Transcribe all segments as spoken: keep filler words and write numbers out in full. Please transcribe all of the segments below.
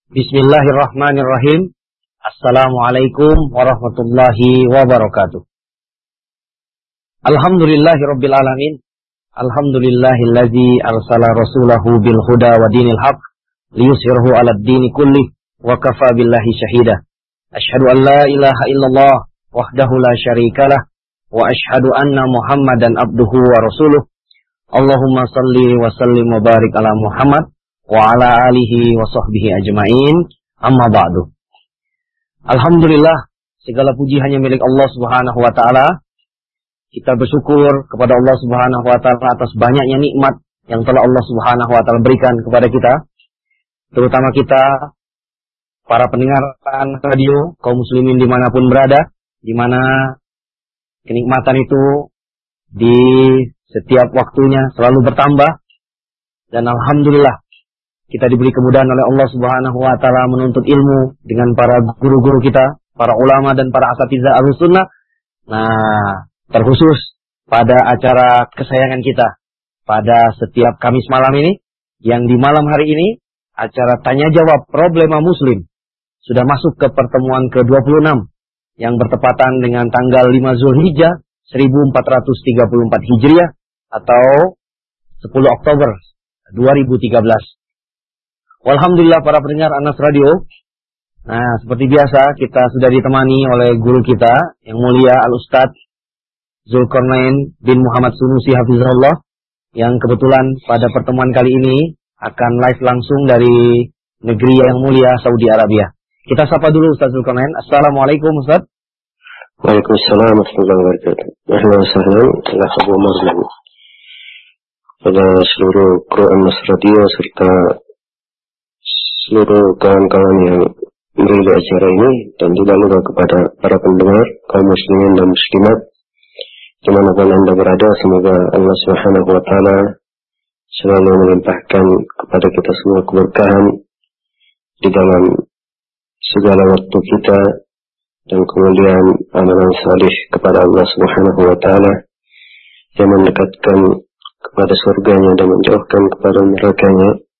Bismillahirrahmanirrahim. Assalamualaikum warahmatullahi wabarakatuh. Alhamdulillahirabbil alamin. Alhamdulillahilladzi arsala rasulahu bil huda wa dinil haq liyuzhirahu 'alad dini kulli wa kafa billahi shahida. Asyhadu an la ilaha illallah wahdahu la syarikalah wa asyhadu anna Muhammadan abduhu wa rasuluh. Allahumma salli wa sallim wa barik ala Muhammad wa ala alihi wa sahbihi ajma'in, amma ba'du. Alhamdulillah, segala puji hanya milik Allah subhanahu wa ta'ala. Kita bersyukur kepada Allah subhanahu wa ta'ala atas banyaknya nikmat yang telah Allah subhanahu wa ta'ala berikan kepada kita, terutama kita para pendengar radio, kaum muslimin dimanapun berada, di mana kenikmatan itu di setiap waktunya selalu bertambah. Dan alhamdulillah kita diberi kemudahan oleh Allah subhanahu wa ta'ala menuntut ilmu dengan para guru-guru kita, para ulama dan para asatidzah Ahlussunnah. Nah, terkhusus pada acara kesayangan kita pada setiap Kamis malam ini, yang di malam hari ini acara tanya jawab problema muslim sudah masuk ke pertemuan ke dua puluh enam yang bertepatan dengan tanggal lima Zulhijjah seribu empat ratus tiga puluh empat Hijriah atau sepuluh Oktober dua ribu tiga belas. Alhamdulillah para pendengar Anas Radio. Nah, seperti biasa kita sudah ditemani oleh guru kita yang mulia Al-Ustadz Zulkarnain bin Muhammad Sunusi hafizahullah, yang kebetulan pada pertemuan kali ini akan live langsung dari negeri yang mulia Saudi Arabia. Kita sapa dulu Ustadz Zulkarnain. Assalamualaikum Ustadz. Waalaikumsalam warahmatullahi wabarakatuh. Ahlan wa sahlan ala Abu Marlan. Pada seluruh kru Anas Radio serta seluruh kawan-kawan yang menerima acara ini, dan tidak lupa kepada para pendengar kaum muslimin dan muslimat dimanapun anda berada. Semoga Allah subhanahu wa ta'ala selalu melimpahkan kepada kita semua keberkahan di dalam segala waktu kita, dan kemudian amalan salih kepada Allah subhanahu wa ta'ala yang mendekatkan kepada surganya dan menjauhkan kepada nerakanya.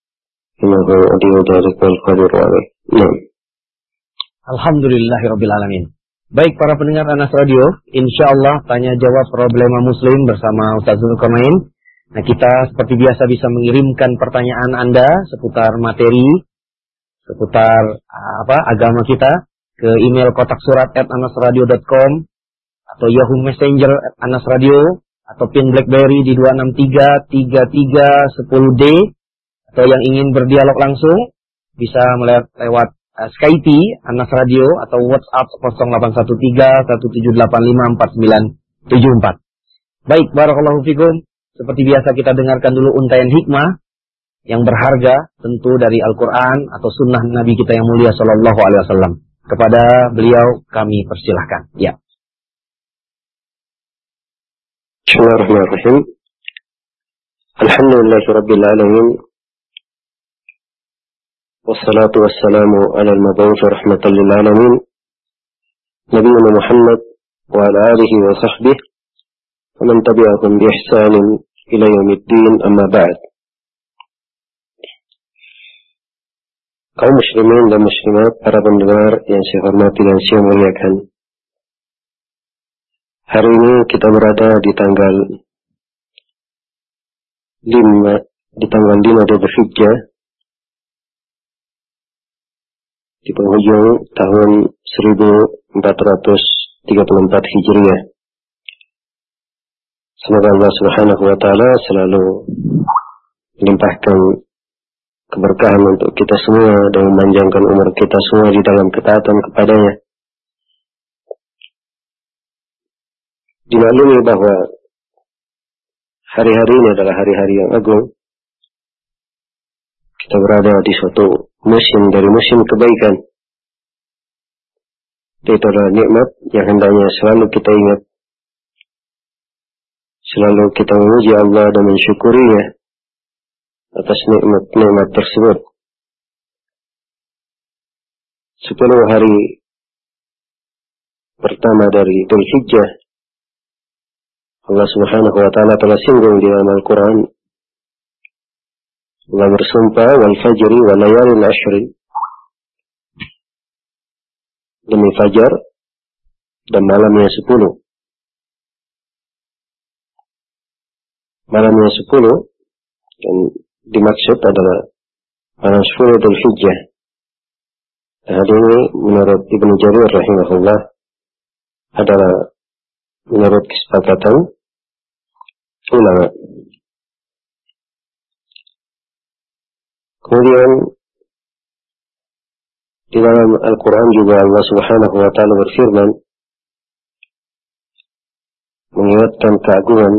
Alhamdulillahirabbil alamin. Baik para pendengar Anas Radio, insyaallah tanya jawab problema muslim bersama Ustaz Zulkarnain. Nah, kita seperti biasa bisa mengirimkan pertanyaan Anda seputar materi, seputar apa agama kita ke email kotak surat at anasradio dot com atau Yahoo Messenger at anasradio, atau pin BlackBerry di dua enam tiga tiga tiga satu nol D. Atau yang ingin berdialog langsung bisa melihat lewat uh, Skype Anas Radio atau WhatsApp nol delapan satu tiga satu tujuh delapan lima empat sembilan tujuh empat. Baik, barakallahu fikum. Seperti biasa kita dengarkan dulu untaian hikmah yang berharga tentu dari Al-Quran atau sunnah Nabi kita yang mulia sallallahu alaihi wasallam. Kepada beliau kami persilahkan. Ya. Bismillahirrahmanirrahim. Alhamdulillahirabbil alamin. والصلاة والسلام على المبعوث رحمة للعالمين نبينا محمد وعلى آله وصحبه ومن تبعهم بإحسان إلى يوم الدين أما بعد. Kaum muslimin dan muslimat, para pendengar yang saya hormati dan saya muliakan, hari ini kita berada di tanggal lima di tanggal lima Dzulhijjah, di penghujung tahun seribu empat ratus tiga puluh empat Hijriah. Semoga Allah subhanahu wa ta'ala selalu melimpahkan keberkahan untuk kita semua dan memanjangkan umur kita semua di dalam ketaatan kepadanya. Dimaklumi bahwa hari-hari ini adalah hari-hari yang agung. Kita berada di suatu musim dari musim kebaikan. Itu adalah nikmat yang hendaknya selalu kita ingat. Selalu kita memuji Allah dan mensyukurinya atas nikmat-nikmat tersebut. Sepuluh hari pertama dari Dzulhijjah, Allah subhanahu wa ta'ala telah singgung di dalam Al-Quran. Allah bersumpah wal fajri wal layalin ashrin, demi fajar, dan malamnya sepuluh. Malamnya sepuluh, dan dimaksud adalah malam sepuluh Dzulhijjah. Hal ini menurut Ibnu Jarir rahimahullah adalah menurut kesepakatan ulama. Kemudian di dalam Al-Quran juga Allah Subhanahu wa Ta'ala berfirman mengingatkan keagungan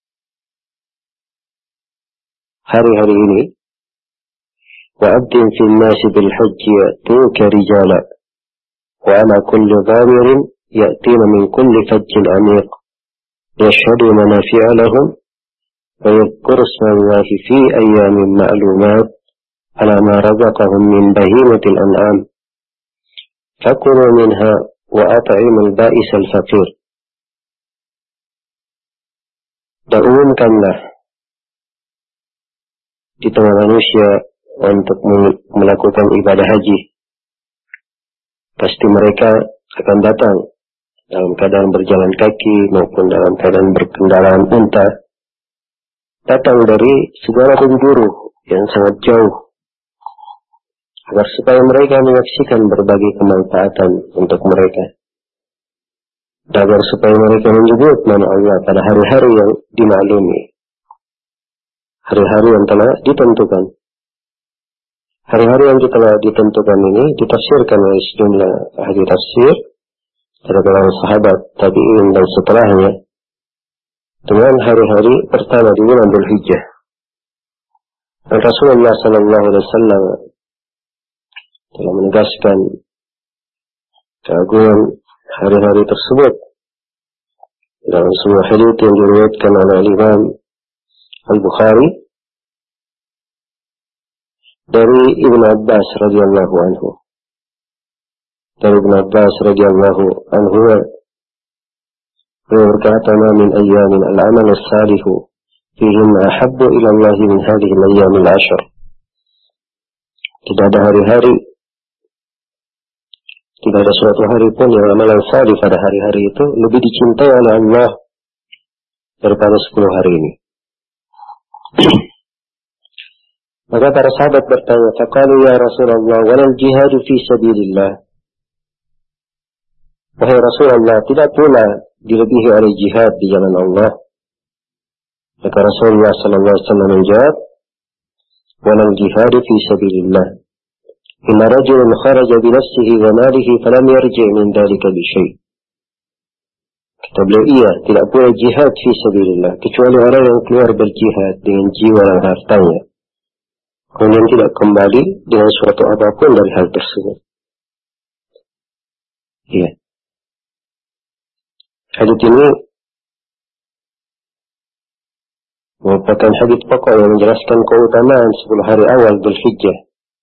hari-hari ini. وَأَذِّنْ فِي النَّاسِ بِالْحَجِّ يَأْتُوكَ رِجَالًا وَعَلَى كُلِّ ضَامِرٍ يَأْتِينَ مِنْ كُلِّ فَجٍّ عَمِيقٍ يَشْهَدُوا مَنَافِعَ لَهُمْ وَيَذْكُرُوا اسْمَ اللَّهِ فِي أَيَّامٍ مَّعْلُومَاتٍ عَلَى مَا رَزَقَهُم مِّن بَهِيمَةِ الْأَنْعَامِ فَكُلُوا مِنْهَا وَأَطْعِمُوا الْبَائِسَ الْفَقِيرَ. Dan umumkanlah di tengah manusia untuk melakukan ibadah haji. Pasti mereka akan datang dalam keadaan berjalan kaki maupun dalam keadaan berkendaraan unta, datang dari segala penjuru yang sangat jauh, agar supaya mereka menyaksikan berbagai kemanfaatan untuk mereka, dan agar supaya mereka menyebut nama Allah pada hari-hari yang dimaklumi, hari-hari yang telah ditentukan. Hari-hari yang telah ditentukan ini ditafsirkan oleh sejumlah ahli tafsir dari kalangan sahabat, tabi'in dan setelahnya dengan hari-hari pertama di bulan Dzulhijjah. Dan Rasulullah sallallahu alaihi wasallam telah menegaskan keagungan hari-hari tersebut dalam sebuah hadits yang diriwayatkan oleh Imam Al-Bukhari dari Ibnu Abbas radhiyallahu anhu. Dari Ibnu Abbas radhiyallahu anhu beliau berkata, "Ma min ayyamin al-amal as-salih fihinna ahabbu ila Allah min hadhihi al-ayyam al-ashr." Tidak ada hari-hari, tidak ada suatu hari pun yang amalan salih pada hari-hari itu lebih dicintai oleh Allah daripada sepuluh hari ini. Maka para sahabat bertanya, "Faqalu ya Rasulullah, walal jihadu fi sabilillah?" Wahai Rasulullah, tidak pula dilebihi oleh jihad di jalan Allah? Maka Rasulullah sallallahu alaihi wasallam menjawab, "Walal jihadu fi sabilillah. Inna rajulun kharaja bi nafsihi wa malihi falam yarji' min dhalika bi syai'." Kata beliau, iya, tidak pula jihad fi sabilillah, kecuali orang yang keluar berjihad dengan jiwa dan hartanya, kemudian tidak kembali dengan suatu apapun dari hal tersebut. Iya. Hadits ini merupakan hadits pokok yang menjelaskan keutamaan sepuluh hari awal Dzulhijjah.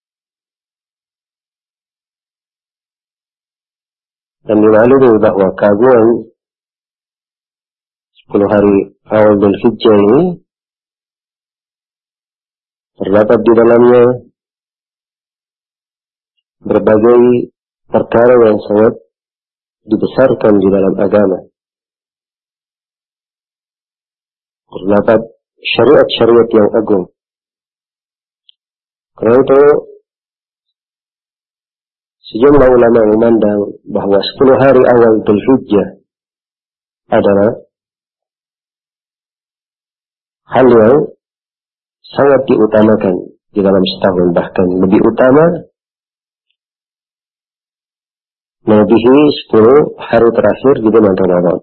Dan dimaklumi bahwa keagungan sepuluh hari awal Dzulhijjah ini terdapat di dalamnya berbagai perkara yang sangat dibesarkan di dalam agama. Terdapat syariat-syariat yang agung. Karena itu sejumlah ulama memandang bahwa sepuluh hari awal Dzulhijjah adalah hal yang sangat diutamakan di dalam setahun, bahkan lebih utama melebihi sepuluh hari terakhir di bulan Ramadan.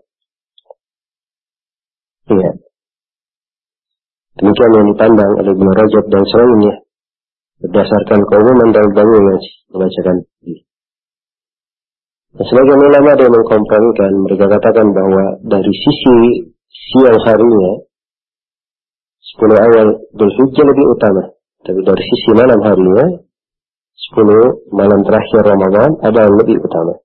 Iya. Demikian yang dipandang oleh Ibnu Rajab dan selainnya berdasarkan keumuman dalil-dalil yang dibacakan. Dan sebagian ulama ada yang mengkompromikan, mereka katakan bahwa dari sisi siang harinya sepuluh awal Dzulhijjah lebih utama, tapi dari sisi malam harinya sepuluh malam terakhir Ramadan ada yang lebih utama.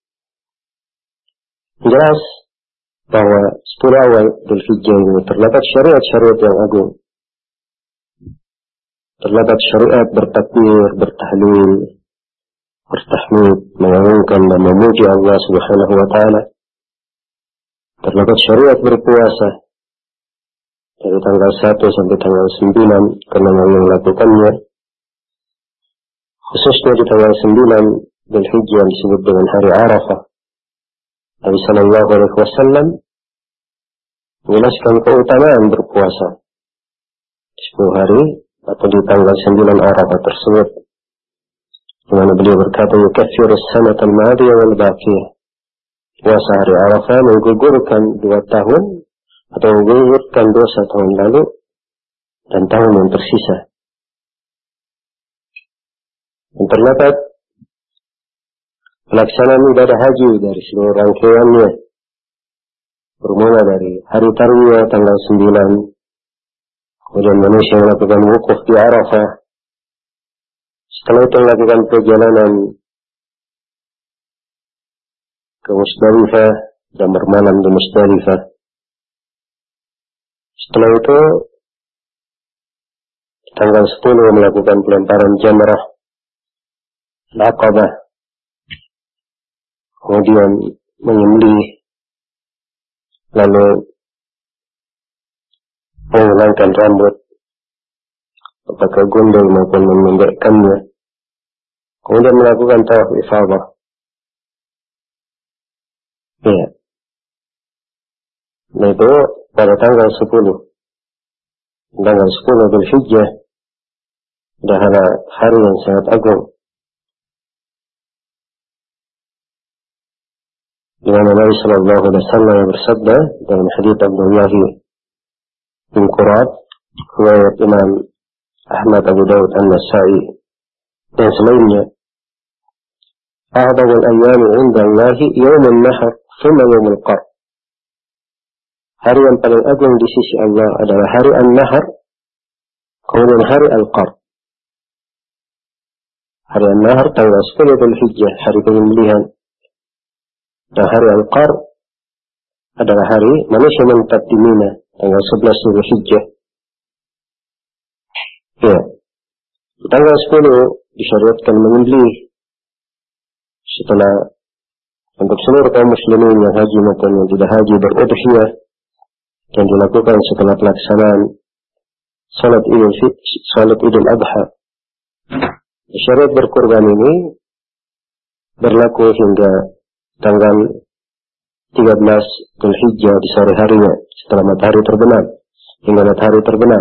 Jelas bahwa sepuluh awal Dzulhijjah ini terdapat syariat-syariat yang agung. Terdapat syariat bertakbir, bertahlil, bertahmid, mengagungkan dan memuji Allah Subhanahu wa taala. Terdapat syariat berpuasa dari tanggal satu sampai tanggal sembilan karena yang melakukannya. Khususnya di tanggal sembilan Dzulhijjah disebut dengan hari Arafah. Nabi sallallahu alaihi wasallam menjelaskan keutamaan berpuasa di sepuluh hari atau di tanggal sembilan Arafah tersebut. Di mana beliau berkata, "Yukaffiru as-sanata al-madiyah wal baqiyah." Puasa hari Arafah menggugurkan dua tahun atau menggugurkan dosa tahun lalu dan tahun yang tersisa. Dan terdapat pelaksanaan ibadah haji dari seluruh rangkaiannya, bermula dari hari tarwiyah tanggal sembilan, kemudian manusia melakukan wukuf di Arafah, setelah itu melakukan perjalanan ke Musdalifah dan bermalam di Musdalifah. Setelah itu tanggal sepuluh melakukan pelemparan jamrah Al-Aqabah, kemudian menyembelih, lalu mengulangkan rambut, apakah gondol maupun memendekkannya, kemudian melakukan tawaf ifadah. Ya, nah itu pada tanggal sepuluh, tanggal sepuluh Dzulhijjah adalah hari yang sangat agung, di mana Nabi sallallahu alaihi wasallam bersabda dalam hadits Abdullah bin Qurad, riwayat Imam Ahmad, Abu Dawud, An-Nasa'i dan selainnya, "A'dhamul ayyami 'inda Allah yaumul nahr, thumma yaumul qar." Hari yang paling agung di sisi Allah adalah hari An-Nahr, kemudian hari Al-Qar. Hari An-Nahr tanggal sepuluh Dzulhijjah, hari penyembelihan. Dan hari Al-Qar adalah hari manusia menetap di Mina, tanggal sebelas Dzulhijjah. Ya, di tanggal sepuluh disyariatkan menyembelih. Setelah untuk seluruh kaum muslimin yang haji maupun yang tidak haji berudhiyah, yang dilakukan setelah pelaksanaan salat Idul salat Idul Adha. Syariat berkurban ini berlaku hingga tanggal tiga belas Dzulhijjah di sore harinya, setelah matahari terbenam, hingga matahari terbenam.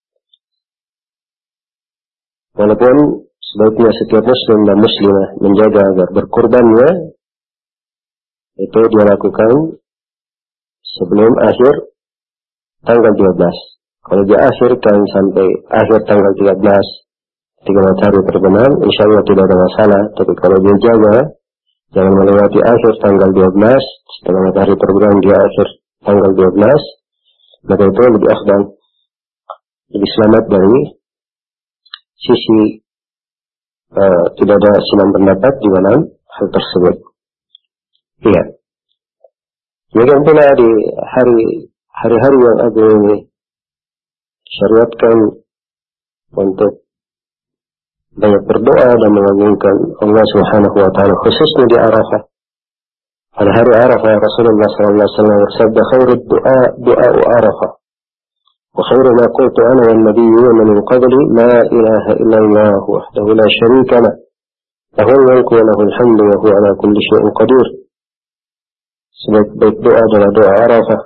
Walaupun sebaiknya setiap muslim dan muslimah menjaga agar berkurbannya itu dia lakukan sebelum akhir tanggal dua belas. Kalau dia akhirkan sampai akhir tanggal tiga belas ketika matahari terbenam, insya Allah tidak ada masalah. Tapi kalau dia jaga, jangan melewati akhir tanggal dua belas, setelah matahari terbenam dia akhir tanggal dua belas, maka itu lebih afdal, lebih selamat dari sisi uh, tidak ada silang pendapat di dalam hal tersebut. Iya. Demikian pula di hari hari-hari yang agung ini syariatkan untuk banyak berdoa dan mengagungkan Allah Subhanahu wa taala, khususnya di Arafah. Pada hari Arafah Rasulullah sallallahu alaihi wasallam bersabda, "Khairud du'a du'a'u Arafah. Wa khairu ma qultu ana wan nabiyyuna min qabli, la ilaha illallah wahdahu la syarika lah. Lahul mulku wa lahul hamdu wa huwa ala kulli syai'in qadir." Sebaik-baik doa adalah doa Arafah.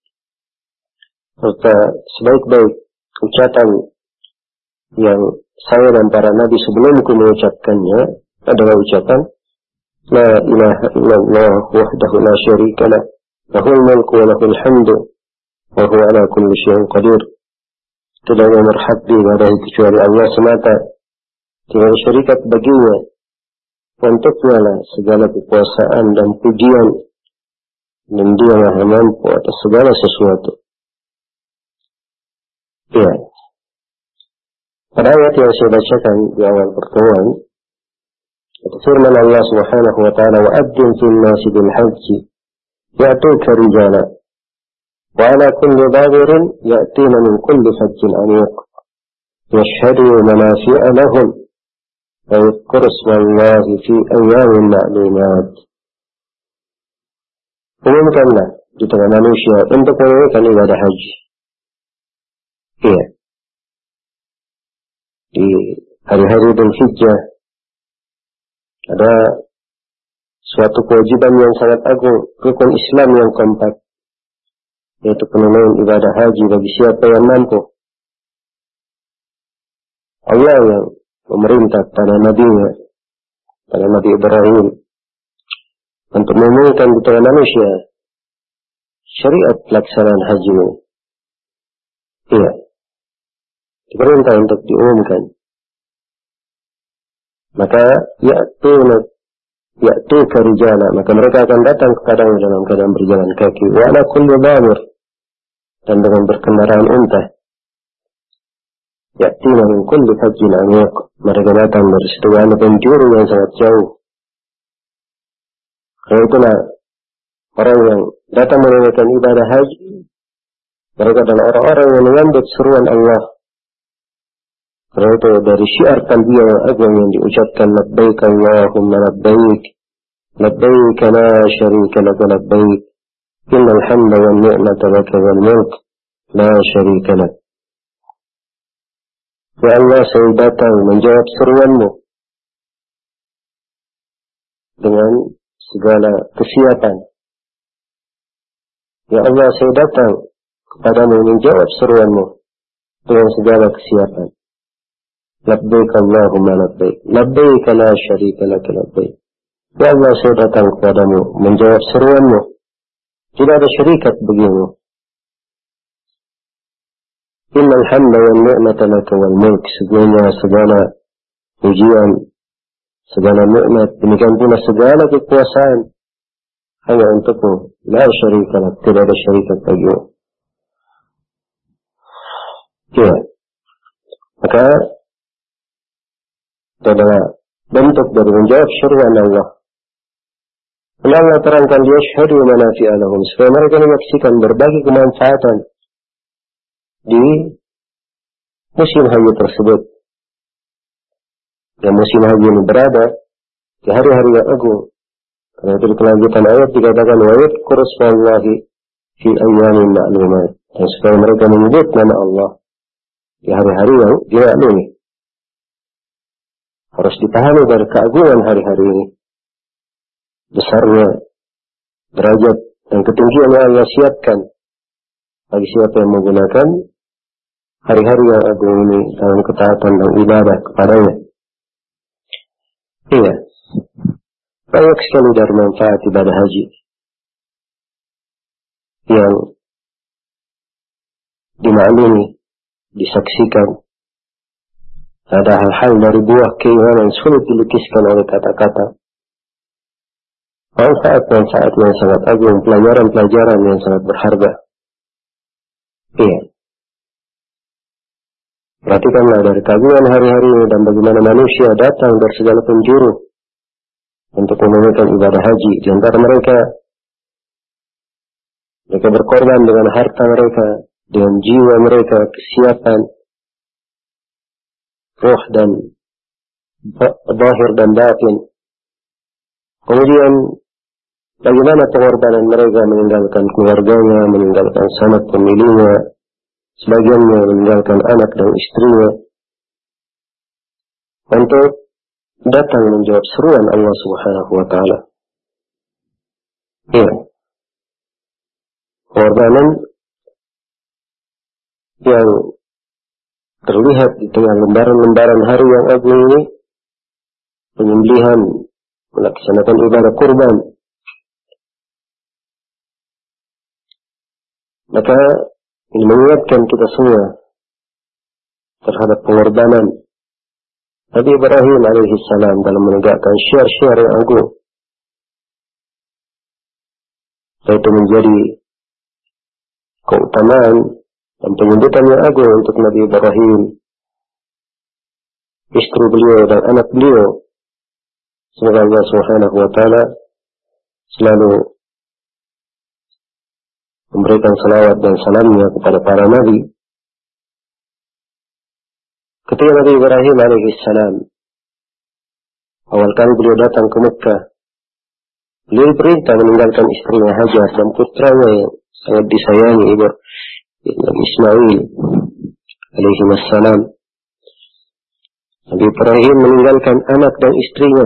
Serta sebaik-baik ucapan yang saya dan para nabi sebelumku mengucapkannya adalah ucapan La ilaha illallah wahdahu la syarika lah, lahul mulku wa lahul hamdu wa huwa ala kulli syai'in qadir. Tidak ada berhak diibadahi kecuali Allah semata, tidak syarikat baginya. Untuknya lah segala kekuasaan dan pujian, dan dia maha mampu atas segala sesuatu. Ya. Pada ayat yang saya bacakan di awal pertemuan, firman Allah Subhanahu wa taala, "Wa adzin fil nasi bil hajji ya'tuka rijala wa ala kulli dhabirin ya'tina min kulli fajjin amiq yashhadu manafi'a lahum واذكر اسم الله في أيام معلومات. Umumkanlah di tengah manusia untuk menunaikan ibadah haji. Iya. Di hari-hari Dhul Hijjah ada suatu kewajiban yang sangat agung, rukun Islam yang keempat, yaitu penunaian ibadah haji bagi siapa yang mampu. Allah yang memerintah pada nabinya, pada Nabi Ibrahim, untuk mengumumkan di tengah manusia syariat pelaksanaan haji ini. Iya, diperintah untuk diumumkan. Maka ya'tuna ya'tuka rijala, maka mereka akan datang kepadamu dalam keadaan berjalan kaki, wa ala kulli dhamir, dan dengan berkendaraan unta. Ya'tina min kulli fajjin amiq, mereka datang dari segala penjuru yang sangat jauh. Karena itulah orang yang datang menunaikan ibadah haji, mereka adalah orang-orang yang menyambut seruan Allah. Karena itu dari syiar talbiyah yang agung yang diucapkan, labbaik Allahumma labbaik, labbaik la syarika laka labbaik, innal hamda wan ni'mata laka wal mulk la syarika lak. Ya Allah, saya datang menjawab seruanmu dengan segala kesiapan. Ya Allah, saya datang kepadamu menjawab seruanmu dengan segala kesiapan. Labbaik Allahumma labbaik, labbaik la syarika laka labbaik. Ya Allah, saya datang kepadamu menjawab seruanmu, tidak ada syarikat bagimu. Innal hamda wan ni'mata laka wal mulk, segala segala pujian, segala nikmat, demikian pula segala kekuasaan hanya untukmu. La syarika lak, tidak ada syarikat bagimu. Ya, maka itu adalah bentuk dari menjawab seruan Allah. Allah terangkan dia syahadu manafi'a lahum, supaya mereka menyaksikan berbagai kemanfaatan di musim haji tersebut. Dan musim haji ini berada di hari-hari yang agung. Karena itu di kelanjutan ayat dikatakan wa yadhkuru ismallahi fi ayyamin ma'lumat, dan supaya mereka menyebut nama Allah di hari-hari yang dimaklumi. Harus dipahami dari keagungan hari-hari ini, besarnya derajat dan ketinggian yang Allah siapkan bagi siapa yang menggunakan hari-hari yang agung ini dalam ketaatan dan ibadah kepadanya. Iya, banyak sekali dari manfaat ibadah haji yang dimaklumi, disaksikan. Ada hal-hal dari buah keimanan sulit dilukiskan oleh kata-kata. Manfaat-manfaat yang sangat agung, pelajaran-pelajaran yang sangat berharga. Iya. Perhatikanlah dari keagungan hari-hari ini dan bagaimana manusia datang dari segala penjuru untuk menunaikan ibadah haji. Di antara mereka, mereka berkorban dengan harta mereka, dengan jiwa mereka, kesiapan, roh dan zahir dan batin. Kemudian bagaimana pengorbanan mereka meninggalkan keluarganya, meninggalkan sanak pemilihnya, sebagiannya meninggalkan anak dan istrinya, untuk datang menjawab seruan Allah Subhanahu wa Ta'ala. Ya, pengorbanan yang terlihat di tengah lembaran-lembaran hari yang agung ini, penyembelihan, melaksanakan ibadah kurban. Maka ini mengingatkan kita semua terhadap pengorbanan Nabi Ibrahim alaihi salam dalam menegakkan syiar-syiar yang agung, yaitu menjadi keutamaan dan penyebutan yang agung untuk Nabi Ibrahim, istri beliau dan anak beliau. Semoga Allah Subhanahu wa Ta'ala selalu memberikan salawat dan salamnya kepada para nabi. Ketika Nabi Ibrahim alaihi salam Awal kali beliau datang ke Mekah, beliau diperintah meninggalkan istrinya Hajar dan putranya yang sangat disayangi Ibrahim Ismail alaihi wassalam. Nabi Ibrahim meninggalkan anak dan istrinya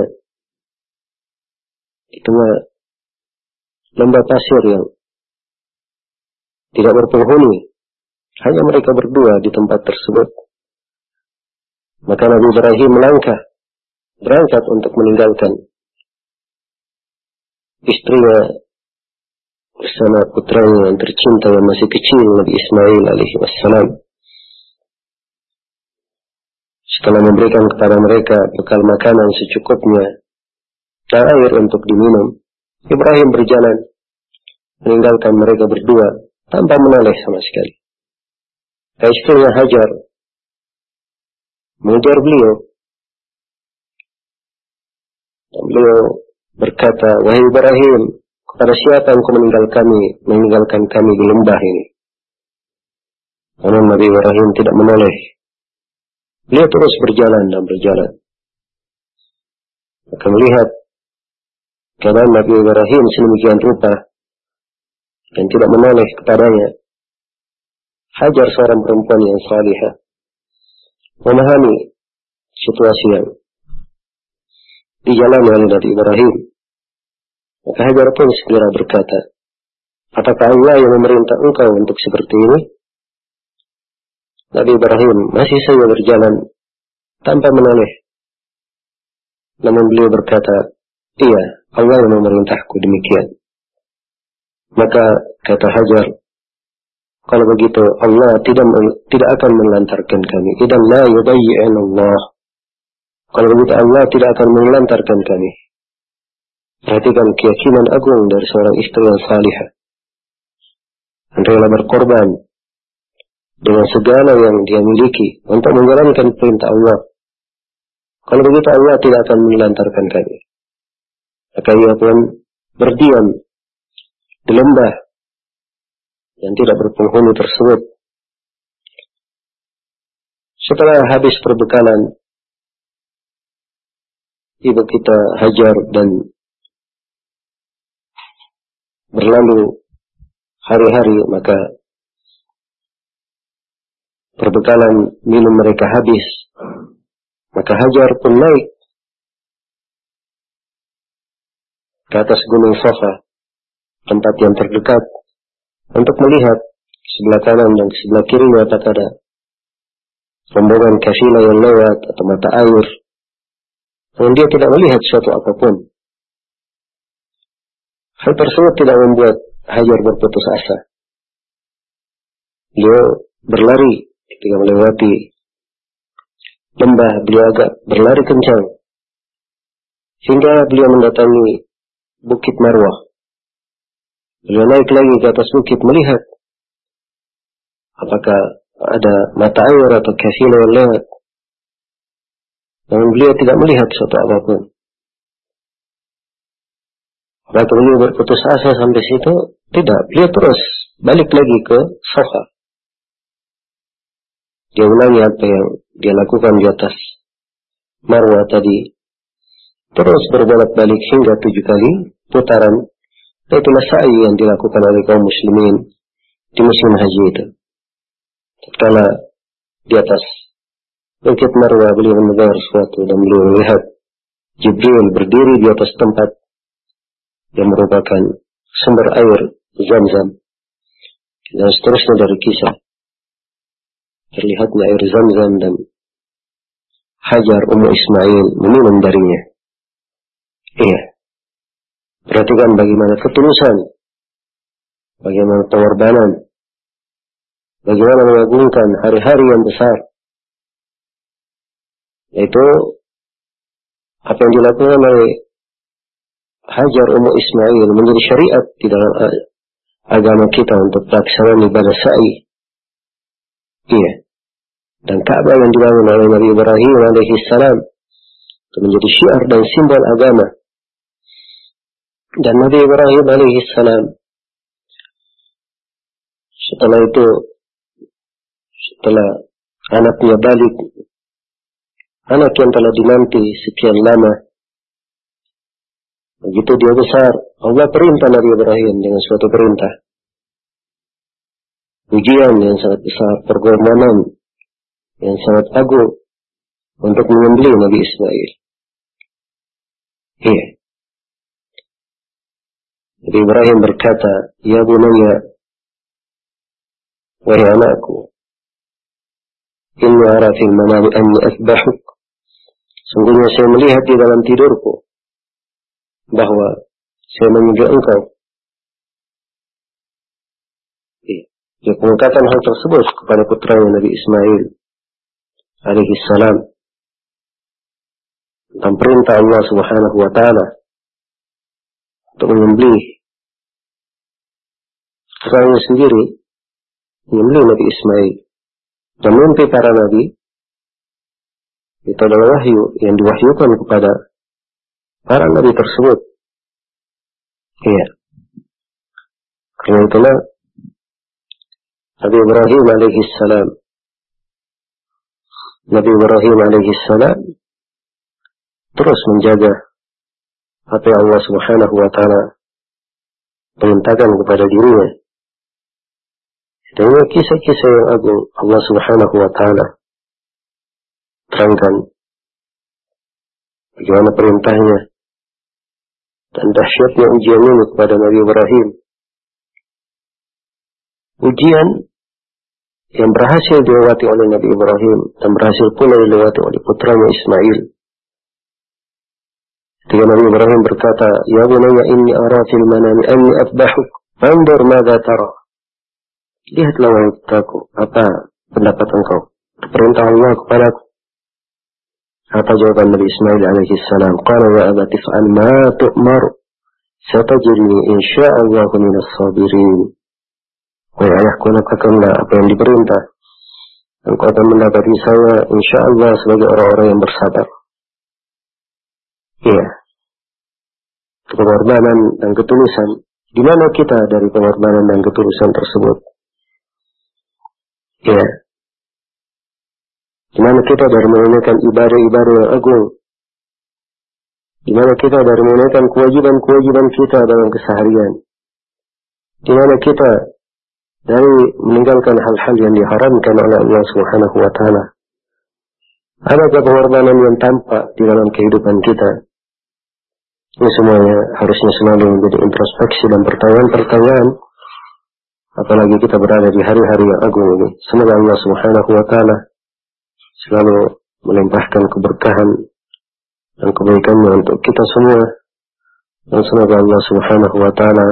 di tengah lembah pasir yang tidak berpenghuni, hanya mereka berdua di tempat tersebut. Maka Nabi Ibrahim melangkah berangkat untuk meninggalkan istrinya bersama putranya yang tercinta yang masih kecil, Nabi Ismail alaihi wassalam. Setelah memberikan kepada mereka bekal makanan secukupnya dan air untuk diminum, Ibrahim berjalan meninggalkan mereka berdua tanpa menoleh sama sekali. Dan istrinya Hajar mengejar beliau. Dan beliau berkata, "Wahai Ibrahim, kepada siapa engkau meninggal kami, meninggalkan kami di lembah ini?" Namun Nabi Ibrahim tidak menoleh. Beliau terus berjalan dan berjalan. Maka melihat keadaan Nabi Ibrahim sedemikian rupa dan tidak menoleh kepadanya, Hajar seorang perempuan yang salihah memahami situasi yang dijalani oleh Nabi Ibrahim. Maka Hajar pun segera berkata, "Apakah Allah yang memerintah engkau untuk seperti ini?" Nabi Ibrahim masih saja berjalan tanpa menoleh. Namun beliau berkata, "Iya, Allah yang memerintahku demikian." Maka kata Hajar, "Kalau begitu Allah tidak tidak akan melantarkan kami. Idan la yudayyi'an Allah." Kalau begitu Allah tidak akan melantarkan kami. Perhatikan keyakinan agung dari seorang istri yang salihah. Dan rela berkorban dengan segala yang dia miliki untuk menjalankan perintah Allah. Kalau begitu Allah tidak akan melantarkan kami. Maka ia pun berdiam di lembah yang tidak berpenghuni tersebut. Setelah habis perbekalan ibu kita Hajar dan berlalu hari-hari, maka perbekalan minum mereka habis. Maka Hajar pun naik ke atas gunung Safa, tempat yang terdekat, untuk melihat sebelah kanan dan sebelah kirinya apakah ada rombongan kafilah yang lewat atau mata air. Dan dia tidak melihat suatu apapun. Hal tersebut tidak membuat Hajar berputus asa. Beliau berlari ketika melewati lembah, beliau agak berlari kencang hingga beliau mendatangi Bukit Marwah. Beliau naik lagi ke atas bukit melihat apakah ada mata air atau kafilah yang lewat. Namun beliau tidak melihat suatu apapun. Maka beliau berputus asa sampai situ. Tidak, beliau terus balik lagi ke Safa. Dia ulangi apa yang dia lakukan di atas Marwah tadi. Terus berbolak-balik hingga tujuh kali putaran. Itulah sa'i yang dilakukan oleh kaum muslimin di musim haji itu. Tatkala di atas Bukit Marwah beliau mendengar sesuatu dan beliau melihat Jibril berdiri di atas tempat yang merupakan sumber air Zam-Zam. Dan seterusnya dari kisah. Terlihatnya air Zam-Zam dan Hajar Ummu Ismail meminum darinya. Iya. Perhatikan bagaimana ketulusan, bagaimana pengorbanan, bagaimana mengagungkan hari-hari yang besar. Yaitu apa yang dilakukan oleh Hajar Ummu Ismail menjadi syariat di dalam agama kita untuk pelaksanaan ibadah sa'i. Iya. Dan Ka'bah yang dibangun oleh Nabi Ibrahim alaihi salam itu menjadi syiar dan simbol agama. Dan Nabi Ibrahim alaihi salam setelah itu, setelah anaknya balik, anak yang telah dinanti sekian lama, Begitu dia besar, Allah perintah Nabi Ibrahim dengan suatu perintah. Ujian yang sangat besar, pengorbanan yang sangat agung untuk menyembelih Nabi Ismail. Iya. Nabi Ibrahim berkata, "Ya bunayya, wahai anakku, inni ara fil manami anni asbahuk." Sungguhnya saya melihat di dalam tidurku bahwa saya menyembelih engkau. Iya. Dia mengatakan hal tersebut kepada putranya Nabi Ismail alaihi salam tentang perintah Allah Subhanahu wa taala untuk menyembelih putranya sendiri, menyembelih Nabi Ismail. Dan mimpi para nabi itu adalah wahyu yang diwahyukan kepada para nabi tersebut. Iya. Karena itulah Nabi Ibrahim alaihi salam Nabi Ibrahim alaihi salam terus menjaga apa yang Allah Subhanahu wa taala perintahkan kepada dirinya. Dan kisah-kisah yang agung Allah Subhanahu wa taala terangkan bagaimana perintahnya dan dahsyatnya ujian ini kepada Nabi Ibrahim. Ujian yang berhasil dilewati oleh Nabi Ibrahim dan berhasil pula dilewati oleh putranya Ismail. Ketika Nabi Ibrahim berkata, "Ya bunayya inni ara fil manami anni asbahuk, fanzur madza tara." Lihatlah wahai putraku, apa pendapat engkau? Perintah Allah kepadaku. Apa jawaban Nabi Ismail alaihi salam? Qala ya abati fa'al ma tu'mar, satajidni insya'allahu minas sabirin. Wahai ayahku, lakukanlah apa yang diperintah. Engkau akan mendapati saya insyaallah sebagai orang-orang yang bersabar. Iya. Pengorbanan dan ketulusan. Di mana kita dari pengorbanan dan ketulusan tersebut? Iya. Di mana kita dari menunaikan ibadah-ibadah yang agung? Di mana kita dari menunaikan kewajiban-kewajiban kita dalam keseharian? Di mana kita dari meninggalkan hal-hal yang diharamkan oleh Allah Subhanahu wa taala? Adakah pengorbanan yang tampak di dalam kehidupan kita? Ini semuanya harusnya selalu menjadi introspeksi dan pertanyaan-pertanyaan, apalagi kita berada di hari-hari yang agung ini. Semoga Allah Subhanahu wa taala selalu melimpahkan keberkahan dan kebaikannya untuk kita semua, dan semoga Allah Subhanahu wa taala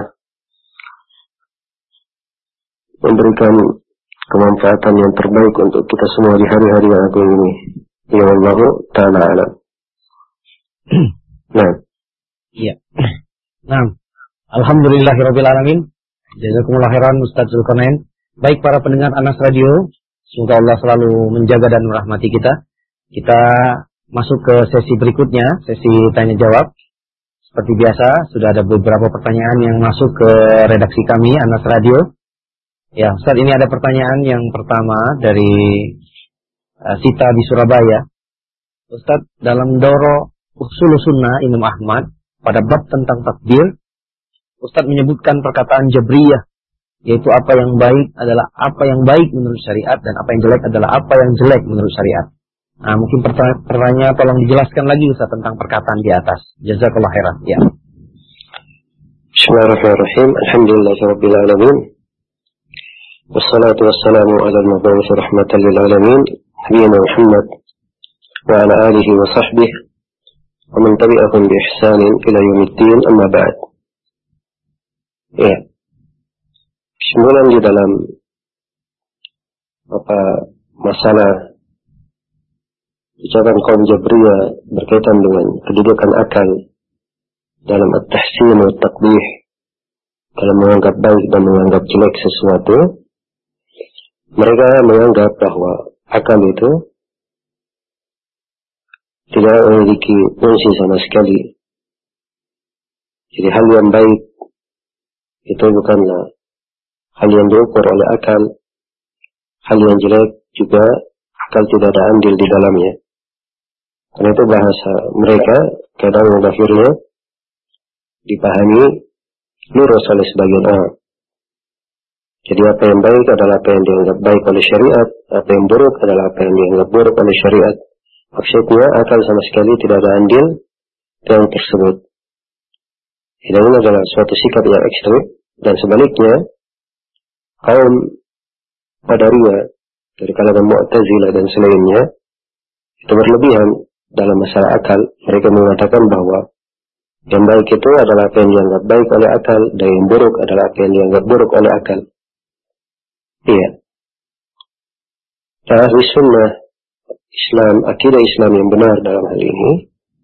memberikan kemanfaatan yang terbaik untuk kita semua di hari-hari yang agung ini. Ya Allah ta'ala alam. Nah. Iya. Nah, alhamdulillahirabbil alamin. Jazakumullah khairan Ustaz Zulkarnain. Baik para pendengar Anas Radio, semoga Allah selalu menjaga dan merahmati kita. Kita masuk ke sesi berikutnya, sesi tanya jawab. Seperti biasa, sudah ada beberapa pertanyaan yang masuk ke redaksi kami Anas Radio. Ya, Ustaz, ini ada pertanyaan yang pertama dari uh, Sita di Surabaya. Ustaz, dalam Doro Usul Sunnah Imam Ahmad pada bab tentang takdir, Ustaz menyebutkan perkataan Jabriyah, yaitu apa yang baik adalah apa yang baik menurut syariat dan apa yang jelek adalah apa yang jelek menurut syariat. Nah, mungkin pertanyaan tolong dijelaskan lagi Ustaz tentang perkataan di atas. Jazakallah khairan. Ya. Bismillahirrahmanirrahim. Alhamdulillahirabbil alamin. Wassalatu wassalamu ala al-mab'uts rahmatan lil alamin, nabiyina Muhammad wa ala alihi wa sahbihi wa man tabi'ahum bi ihsanin ila yaumiddin, amma ba'd. Ya. Kesimpulan di dalam apa masalah ucapan kaum Jabriyah berkaitan dengan kedudukan akal dalam at-tahsin wa at-taqbih, dalam menganggap baik dan menganggap jelek sesuatu. Mereka menganggap bahwa akal itu tidak memiliki fungsi sama sekali. Jadi hal yang baik itu bukanlah hal yang diukur oleh akal. Hal yang jelek juga akal tidak ada andil di dalamnya. Karena itu bahasa mereka kadang mengakhirnya dipahami lurus oleh sebagian orang. Jadi apa yang baik adalah apa yang dianggap baik oleh syariat, apa yang buruk adalah apa yang dianggap buruk oleh syariat. Maksudnya akal sama sekali tidak ada andil dalam tersebut. Dan ini adalah suatu sikap yang ekstrim, dan sebaliknya kaum Qadariyah dari kalangan Mu'tazilah dan selainnya itu berlebihan dalam masalah akal. Mereka mengatakan bahwa yang baik itu adalah apa yang dianggap baik oleh akal, dan yang buruk adalah apa yang dianggap buruk oleh akal. Iya. Dan ahli sunnah Islam, akidah Islam yang benar dalam hal ini,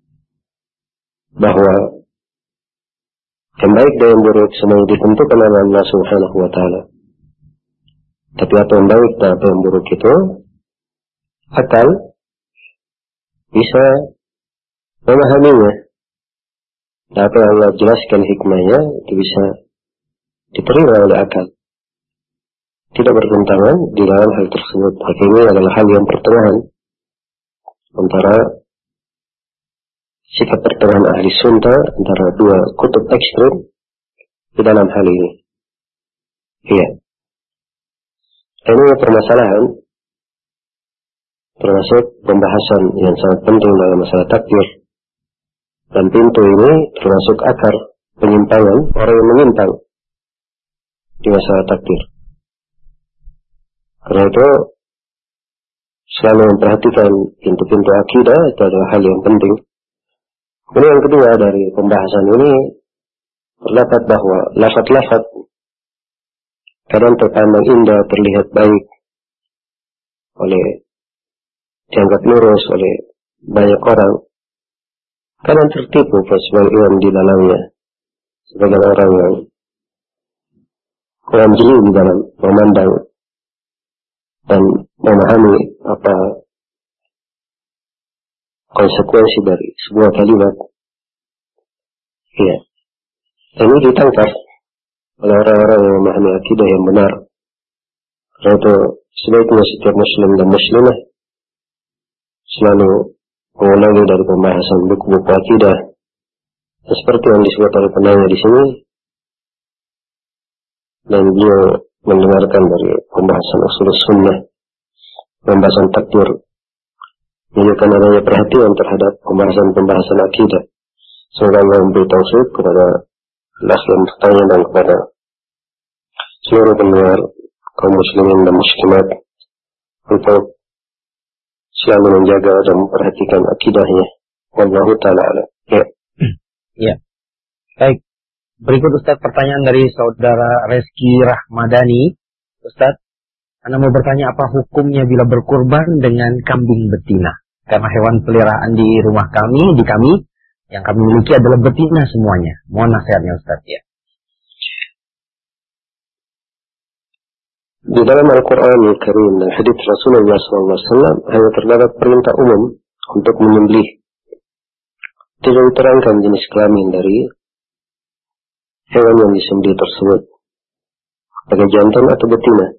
bahwa yang baik dan yang buruk semua ditentukan oleh Allah Subhanahu wa Ta'ala. Tapi apa yang baik dan apa yang buruk itu, akal bisa memahaminya. Dan apa yang Allah jelaskan hikmahnya itu bisa diterima oleh akal. Tidak bertentangan di dalam hal tersebut. Maka ini adalah hal yang pertengahan antara sikap pertengahan ahli sunnah antara dua kutub ekstrem di dalam hal ini. Iya. Ini permasalahan termasuk pembahasan yang sangat penting dalam masalah takdir. Dan pintu ini termasuk akar penyimpangan orang yang menyimpang di masalah takdir. Karena itu selalu memperhatikan pintu-pintu akidah itu adalah hal yang penting. Kemudian yang kedua dari pembahasan ini terdapat bahwa lafaz-lafaz kadang terpandang indah, terlihat baik oleh dianggap lurus oleh banyak orang, kadang tertipu sebagian di dalamnya, sebagian orang yang kurang jeli di dalam memandang dan memahami apa konsekuensi dari sebuah kalimat. Ya, ini ditangkap oleh orang-orang yang memahami akidah yang benar. Karena itu sebaiknya setiap muslim dan muslimah selalu mengulangi dari pembahasan buku-buku akidah. Dan seperti yang disebut oleh penanya di sini, dan beliau mendengarkan dari pembahasan usul sunnah, pembahasan takdir, menunjukkan adanya perhatian terhadap pembahasan-pembahasan akidah. Semoga Allah memberi taufik kepada Allah yang bertanya dan kepada seluruh pendengar kaum muslimin dan muslimat untuk selalu menjaga dan memperhatikan akidahnya. Wallahu ta'ala a'lam. Ya. Ya. Baik. Berikut Ustaz pertanyaan dari saudara Reski Rahmadani. Ustaz, Anda mau bertanya apa hukumnya bila berkurban dengan kambing betina? Karena hewan peliharaan di rumah kami, di kami, yang kami miliki adalah betina semuanya. Mohon nasihatnya Ustaz. Ya. Di dalam Al-Quran Al-Karim dan hadits Rasulullah shallallahu alaihi wasallam hanya terdapat perintah umum untuk menyembelih. Tidak diterangkan jenis kelamin dari hewan yang disembelih tersebut, apakah jantan atau betina.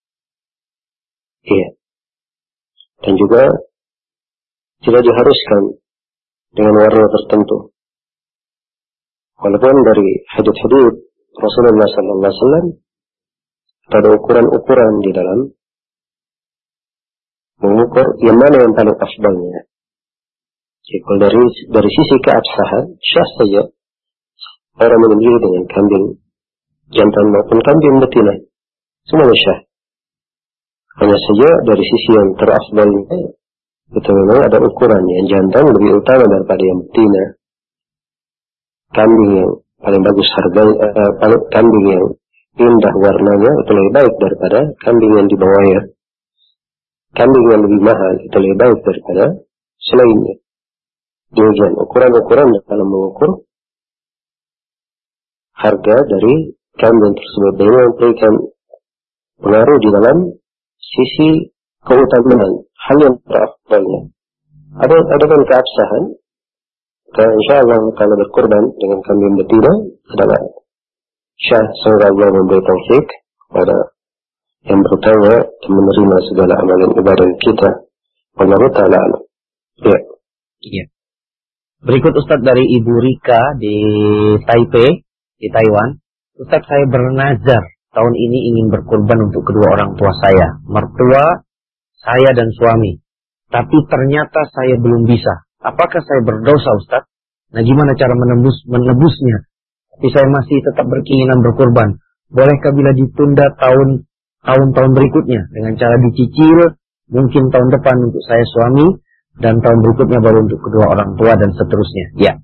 Iya. Dan juga tidak diharuskan dengan warna tertentu. Walaupun dari hadits-hadits Rasulullah shallallahu alaihi wasallam ada ukuran-ukuran di dalam mengukur yang mana yang paling afdalnya. Jadi kalau dari dari sisi keabsahan, syah saja orang menyembelih dengan kambing jantan maupun kambing betina, semuanya syah. Hanya saja dari sisi yang terafdalnya itu memang ada ukuran yang jantan lebih utama daripada yang betina. Kambing yang paling bagus harganya, uh, kambing yang indah warnanya itu lebih baik daripada kambing yang di bawahnya. Kambing yang lebih mahal itu lebih baik daripada selainnya. Demikian ukuran-ukuran dalam mengukur harga dari kambing tersebut. Dan ini memberikan pengaruh di dalam sisi keutamaan hal yang terafdalnya. Ada ada kan keabsahan. Dan insyaallah kalau berkorban dengan kambing betina adalah syah. Semoga Allah memberi taufik pada yang bertanya dan menerima segala amalan ibadah kita. Allah Ta'ala. Ya. Iya. Berikut Ustadz dari Ibu Rika di Taipei, di Taiwan. Ustadz, saya bernazar tahun ini ingin berkorban untuk kedua orang tua saya, mertua saya dan suami. Tapi ternyata saya belum bisa. Apakah saya berdosa, Ustadz? Nah, gimana cara menebus menebusnya? Tapi saya masih tetap berkeinginan berkorban. Bolehkah bila ditunda tahun tahun-tahun berikutnya dengan cara dicicil, mungkin tahun depan untuk saya suami, dan tahun berikutnya baru untuk kedua orang tua dan seterusnya. Ya.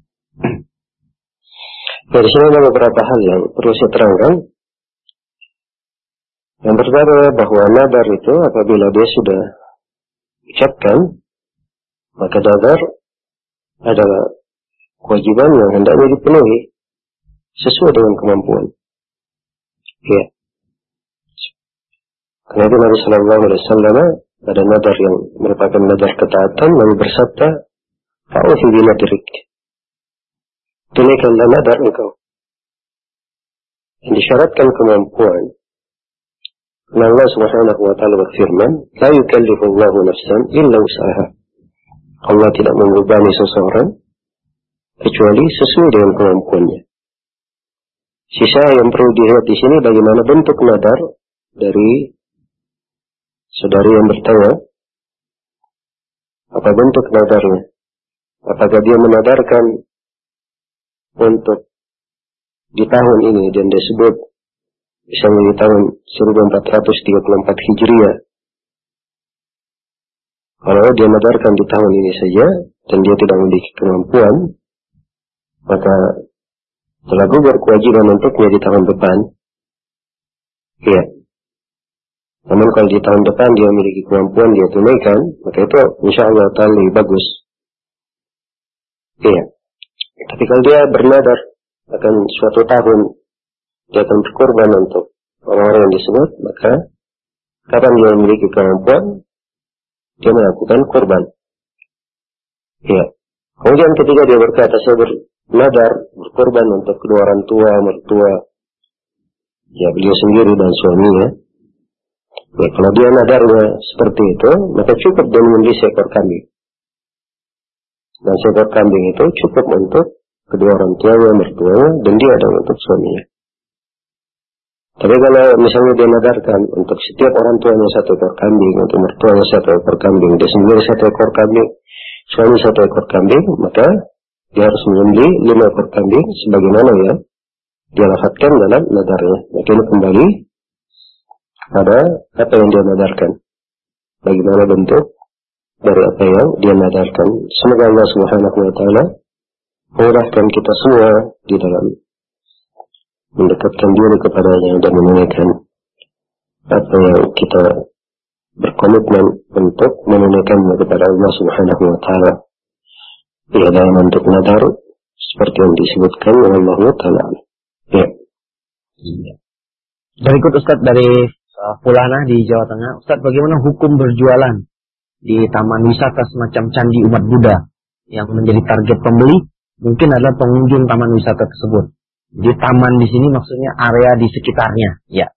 Dari sini ada beberapa hal yang perlu saya terangkan. Yang pertama bahwa nadar itu apabila dia sudah ucapkan, maka nadar adalah kewajiban yang hendaknya dipenuhi sesuai dengan kemampuan. Ya. Karena itu Nabi Sallallahu Alaihi Wasallam ada nadar yang merupakan nadar ketaatan, Nabi bersabda, "Fa'ufi binadrik." Tunaikanlah nadar engkau. Yang disyaratkan kemampuan. Karena Allah Subhanahu wa taala berfirman, "La yukallifu Allahu nafsan illa wus'aha." Allah tidak membebani seseorang kecuali sesuai dengan kemampuannya. Sisa yang perlu dilihat di sini bagaimana bentuk nadar dari saudari yang bertanya, apa bentuk nadarnya? Apakah dia menadarkan untuk di tahun ini dan disebut misalnya di tahun seribu empat ratus tiga puluh empat Hijriah. Kalau dia menadarkan di tahun ini saja dan dia tidak memiliki kemampuan, maka telah gugur kewajiban untuknya di tahun depan. Iya. Namun kalau di tahun depan dia memiliki kemampuan, dia tunaikan, maka itu insya Allah ta'ala lebih bagus. Iya. Tapi kalau dia bernadar akan suatu tahun, dia akan berkorban untuk orang-orang yang disebut, maka kapan dia memiliki kemampuan, dia melakukan korban. Iya. Kemudian ketika dia berkata, saya bernadar, berkorban untuk kedua orang tua, mertua, ya beliau sendiri dan suaminya. Ya, kalau dia nadarnya seperti itu, maka cukup dia membeli seekor kambing. Dan seekor kambing itu cukup untuk kedua orang tuanya, mertuanya, dan dia dan untuk suaminya. Tapi kalau misalnya dia nadarkan untuk setiap orang tuanya satu ekor kambing, untuk mertuanya satu ekor kambing, dia sendiri satu ekor kambing, suami satu ekor kambing, maka dia harus membeli lima ekor kambing, sebagaimana ya dia lafadzkan dalam nadarnya. Maka ini kembali pada apa yang dia nadarkan, bagaimana bentuk dari apa yang dia nadarkan. Semoga Allah Subhanahu wa taala memudahkan kita semua di dalam mendekatkan diri kepadanya dan menunaikan apa yang kita berkomitmen untuk menunaikannya kepada Allah Subhanahu wa taala. Ya, dalam bentuk nadar seperti yang disebutkan oleh Allah taala. Ya. Berikut Ustadz dari uh, Pulana di Jawa Tengah. Ustadz, bagaimana hukum berjualan di taman wisata semacam Candi Umat Buddha yang menjadi target pembeli mungkin adalah pengunjung taman wisata tersebut? Di taman di sini maksudnya area di sekitarnya. Ya.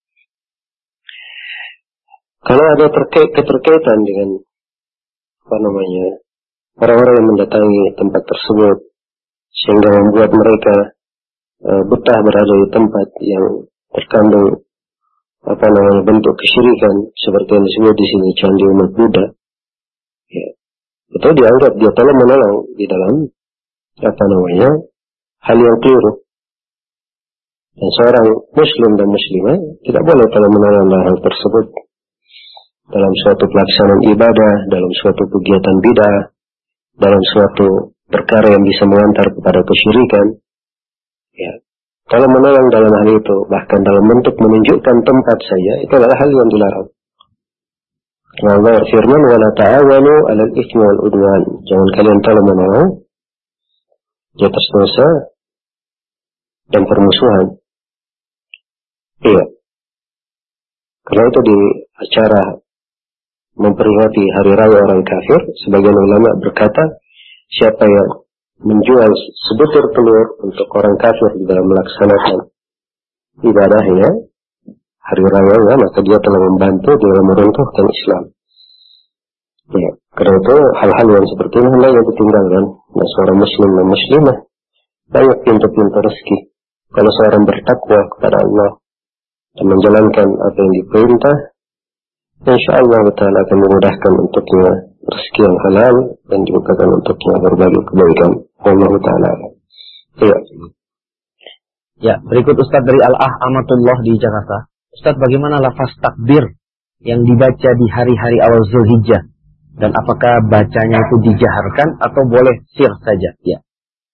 Kalau ada terkait keterkaitan dengan apa namanya orang-orang yang mendatangi tempat tersebut sehingga membuat mereka uh, betah berada di tempat yang terkandung apa namanya bentuk kesyirikan seperti yang disebut di sini Candi Umat Buddha, ya, itu dianggap dia telah menolong di dalam apa namanya hal yang keliru. Dan seorang muslim dan muslimah tidak boleh telah menolong hal tersebut dalam suatu pelaksanaan ibadah, dalam suatu kegiatan bidah, dalam suatu perkara yang bisa mengantar kepada kesyirikan. Ya. Kalau menolong dalam hal itu, bahkan dalam bentuk menunjukkan tempat saja, itu adalah hal yang dilarang. Karena Allah berfirman, "Wala ta'awanu 'alal itsmi wal 'udwan." Jangan kalian tolong menolong di atas dosa dan permusuhan. Iya. Karena itu di acara memperingati hari raya orang kafir, sebagian ulama berkata, siapa yang menjual sebutir telur untuk orang kafir di dalam melaksanakan ibadahnya hari raya, maka dia telah membantu dalam meruntuhkan Islam. Ya. Karena itu hal-hal yang seperti ini hendaknya ditinggalkan. Nah, seorang muslim dan muslimah banyak pintu-pintu rezeki. Kalau seorang bertakwa kepada Allah dan menjalankan apa yang diperintah, insya Allah Ta'ala akan memudahkan untuknya rezeki yang halal dan dibukakan untuknya berbagai kebaikan. Allah Ta'ala. Ya. Ya, berikut Ustadz dari Al-Ah Amatullah di Jakarta. Ustadz, bagaimana lafaz takbir yang dibaca di hari-hari awal Zulhijjah? Dan apakah bacanya itu dijaharkan atau boleh sir saja? Ya.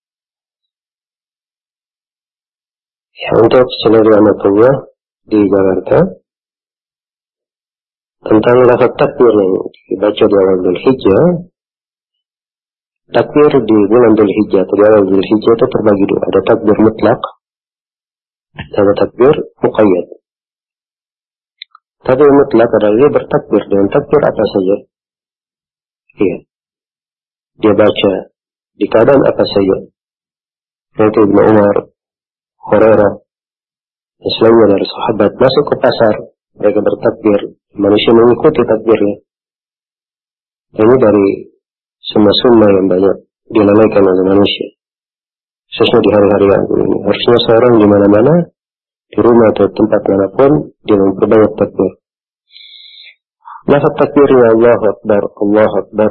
Ya, untuk saudari Amatullah di Jakarta, tentang lafaz takbir yang dibaca di awal Zulhijjah, takbir di bulan Zulhijjah atau di awal Zulhijjah itu terbagi dua. Ada takbir mutlak, ada takbir muqayyad. Takbir mutlak adalah dia bertakbir dengan takbir apa saja. Iya. Dia baca di keadaan apa saja. Yaitu Ibnu Umar, Hurairah, dan selainnya dari sahabat masuk ke pasar, mereka bertakbir, manusia mengikuti takbirnya. Ini dari sunnah-sunnah yang banyak dilalaikan oleh manusia. Khususnya di hari-hari yang ini. Harusnya seorang di mana-mana, di rumah atau tempat manapun, dia memperbanyak takbir. Lafaz takbir ya Allahu Akbar, Allahu Akbar.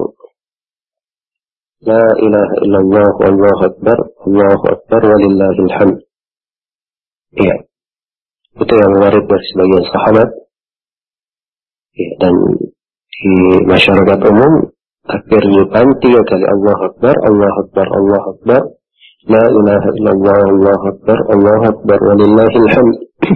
La ilaha illallah, Allahu Akbar, Allahu Akbar, walillahil hamd. Iya. Itu yang warid dari sebagian sahabat. Ya, dan di masyarakat umum, takbir di depan tiga kali Allahu Akbar, Allahu Akbar, Allahu Akbar. La ilaha illallah, Allahu Akbar, Allahu Akbar, walillahil hamd.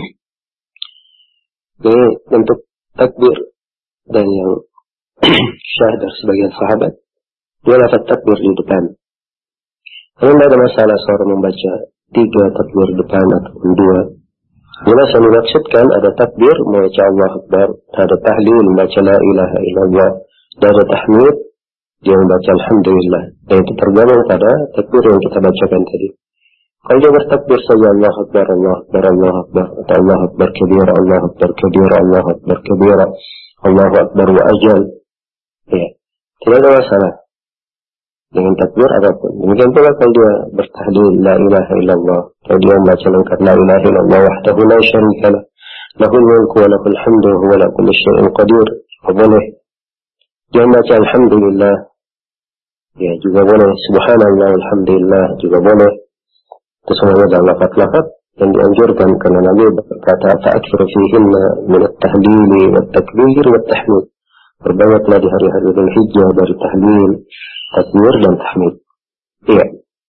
Ini bentuk takbir dan yang syah dari sebagian sahabat, dia lafaz takbir di depan. Kalau tidak ada masalah seorang membaca tiga takbir di depan ataupun dua. Jelas yang dimaksudkan ada takbir membaca Allah Akbar, ada tahlil membaca la ilaha illallah, dan ada tahmid dia membaca alhamdulillah. Dan itu tergabung pada takbir yang kita bacakan tadi. Kalau dia bertakbir saja Allah Akbar, Allah Akbar, Allah Akbar, atau Allah Akbar kabira, Allah Akbar kabira, Allah Akbar kabira, Allah Akbar wa ajal. Ya, tidak ada masalah dengan takbir apapun. Demikian pula kalau dia bertahlil la ilaha illallah, kalau dia membaca lengkap la ilaha illallah wahdahu la syarika lah, lahul mulku wa lahul hamdu wa huwa ala kulli syai'in qadir, boleh. Dia membaca alhamdulillah, ya juga boleh. Subhanallah, alhamdulillah juga boleh. Itu semuanya adalah lafaz-lafaz yang dianjurkan karena Nabi berkata fa'akthir fihinna min at-tahlili wat-takbir wat-tahmid. Berbanyaklah di hari-hari Dzulhijjah dari tahlil, takbir dan tahmid. Iya.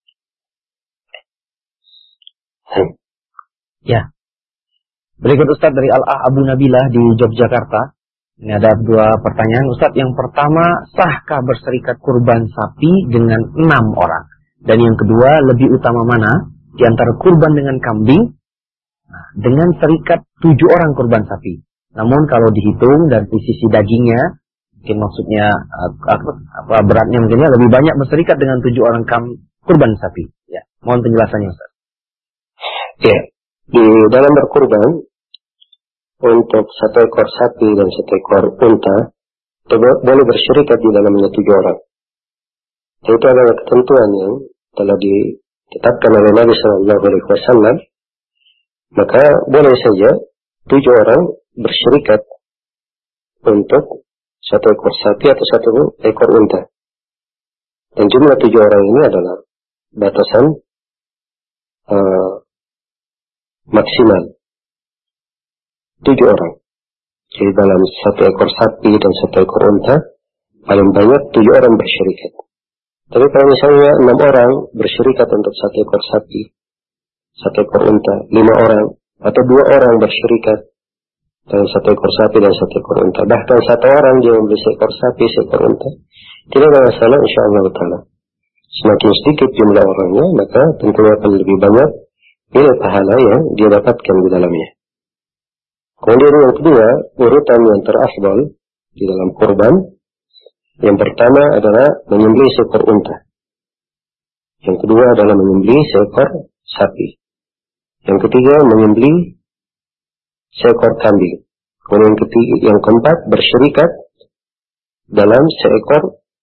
Ya. Berikut Ustadz dari Al-Ah Abu Nabilah di Yogyakarta. Ini ada dua pertanyaan Ustadz. Yang pertama, sahkah berserikat kurban sapi dengan enam orang? Dan yang kedua, lebih utama mana di antara kurban dengan kambing? Nah, dengan serikat tujuh orang kurban sapi. Namun kalau dihitung dari sisi dagingnya, mungkin maksudnya apa beratnya mungkinnya lebih banyak berserikat dengan tujuh orang kam, kurban sapi. Ya, mohon penjelasannya Ustaz. Ya, di dalam berkurban untuk satu ekor sapi dan satu ekor unta boleh berserikat di dalamnya tujuh orang. Itu adalah ketentuan yang telah ditetapkan oleh Nabi Shallallahu Alaihi Wasallam. Maka boleh saja tujuh orang berserikat untuk satu ekor sapi atau satu ekor unta. Dan jumlah tujuh orang ini adalah batasan uh, maksimal. Tujuh orang. Jadi dalam satu ekor sapi dan satu ekor unta, paling banyak tujuh orang berserikat. Tapi kalau misalnya enam orang berserikat untuk satu ekor sapi, satu ekor unta, lima orang, atau dua orang berserikat dengan satu ekor sapi dan satu ekor unta, bahkan satu orang dia membeli seekor sapi, seekor unta, tidak ada masalah insyaAllah ta'ala. Semakin sedikit jumlah orangnya, maka tentunya akan lebih banyak nilai pahala yang dia dapatkan di dalamnya. Kemudian yang kedua, urutan yang terafdal di dalam kurban, yang pertama adalah menyembelih seekor unta. Yang kedua adalah menyembelih seekor sapi. Yang ketiga menyembelih seekor kambing. Kemudian yang ketiga, yang keempat berserikat dalam seekor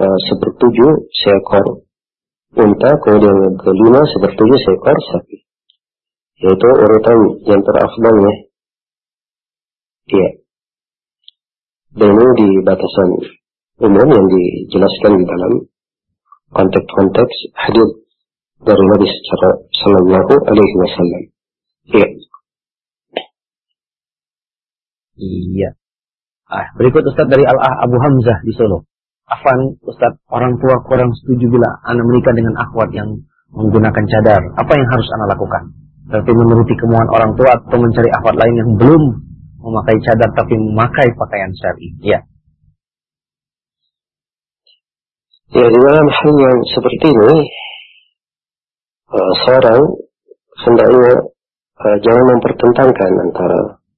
uh, sepertujuh seekor unta, kemudian yang kelima sepertujuh seekor sapi. Yaitu urutan yang terafdalnya. Iya. Dan ini di batasan umum yang dijelaskan di dalam konteks-konteks hadis dari Nabi secara sallallahu alaihi wasallam. Iya. Iya. Ah, berikut Ustaz dari Al-Ah Abu Hamzah di Solo. Afan, Ustaz, orang tua kurang setuju bila anak menikah dengan akhwat yang menggunakan cadar. Apa yang harus anak lakukan? Berarti menuruti kemauan orang tua atau mencari akhwat lain yang belum memakai cadar tapi memakai pakaian syar'i? Ya. Ya, di dalam hal yang seperti ini, uh, seorang hendaknya uh, jangan mempertentangkan antara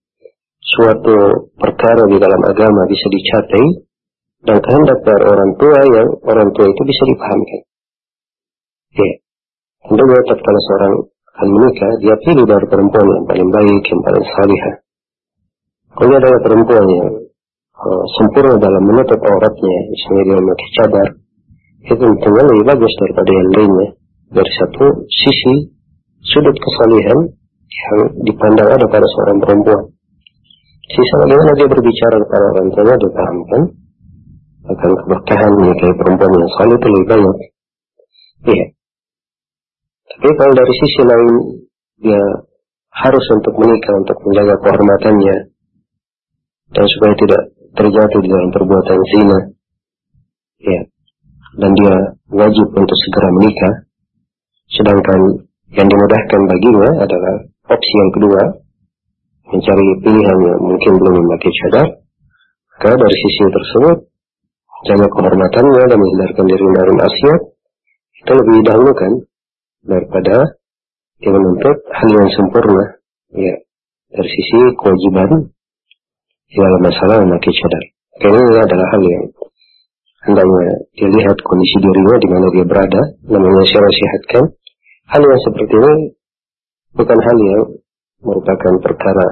suatu perkara di dalam agama bisa dicapai dan kehendak dari orang tua yang orang tua itu bisa dipahamkan. Ya, tentunya tatkala seorang akan menikah, dia pilih dari perempuan yang paling baik, yang paling salihah. Kalau dia adalah perempuan yang uh, sempurna dalam menutup auratnya, misalnya dia memakai cadar, itu tentunya lebih bagus daripada yang lainnya. Dari satu sisi sudut kesalihan yang dipandang ada pada seorang perempuan. Sisa bagaimana dia berbicara kepada orang tuanya, dia pahamkan akan keberkahan menikahi perempuan yang salih itu lebih banyak. Iya. Tapi kalau dari sisi lain dia harus untuk menikah untuk menjaga kehormatannya dan supaya tidak terjatuh di dalam perbuatan zina, ya, dan dia wajib untuk segera menikah. Sedangkan yang dimudahkan baginya adalah opsi yang kedua, mencari pilihan yang mungkin belum memakai cadar. Maka dari sisi tersebut, jaga kehormatannya dan menghindarkan diri dari maksiat itu lebih didahulukan daripada dia menuntut hal yang sempurna. Ya, dari sisi kewajiban dalam masalah memakai cadar. Karena ini adalah hal yang hendaknya dia lihat kondisi dirinya di mana dia berada, namanya saya nasihatkan. Hal yang seperti ini bukan hal yang merupakan perkara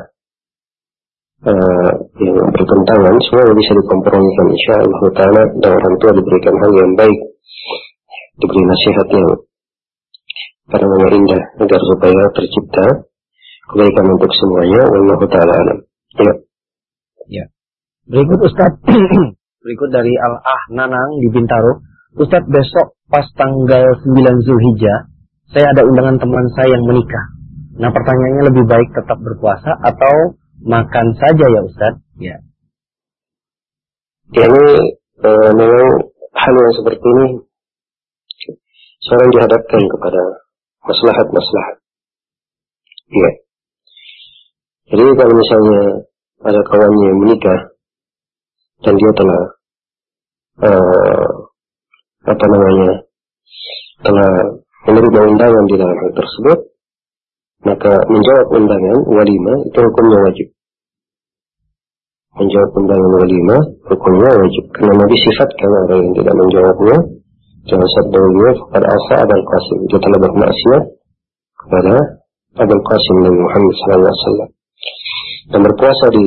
uh, yang bertentangan, semua bisa dikompromikan insyaallah taala, dan orang tua diberikan hal yang baik, diberi nasihat yang pada nama indah agar supaya tercipta kebaikan untuk semuanya. Wallahu taala alam. Ya. Ya. Berikut Ustaz, berikut dari Al-Ah Nanang di Bintaro. Ustaz, besok pas tanggal sembilan Zulhijjah, saya ada undangan teman saya yang menikah. Nah, pertanyaannya lebih baik tetap berpuasa atau makan saja ya Ustaz? Ya. Ya, ini uh, memang hal yang seperti ini seorang dihadapkan kepada maslahat-maslahat. Ya. Jadi kalau misalnya ada kawannya yang menikah dan dia telah uh, apa namanya telah menerima undangan di dalam hal tersebut, maka menjawab undangan walimah itu hukumnya wajib. Menjawab undangan walimah hukumnya wajib, karena Nabi sifatkan orang yang tidak menjawabnya, jangan sabda beliau kepada Asa Abul Qasim, dia telah bermaksiat kepada Abul Qasim Nabi Muhammad sallallahu alaihi wasallam. Dan berpuasa di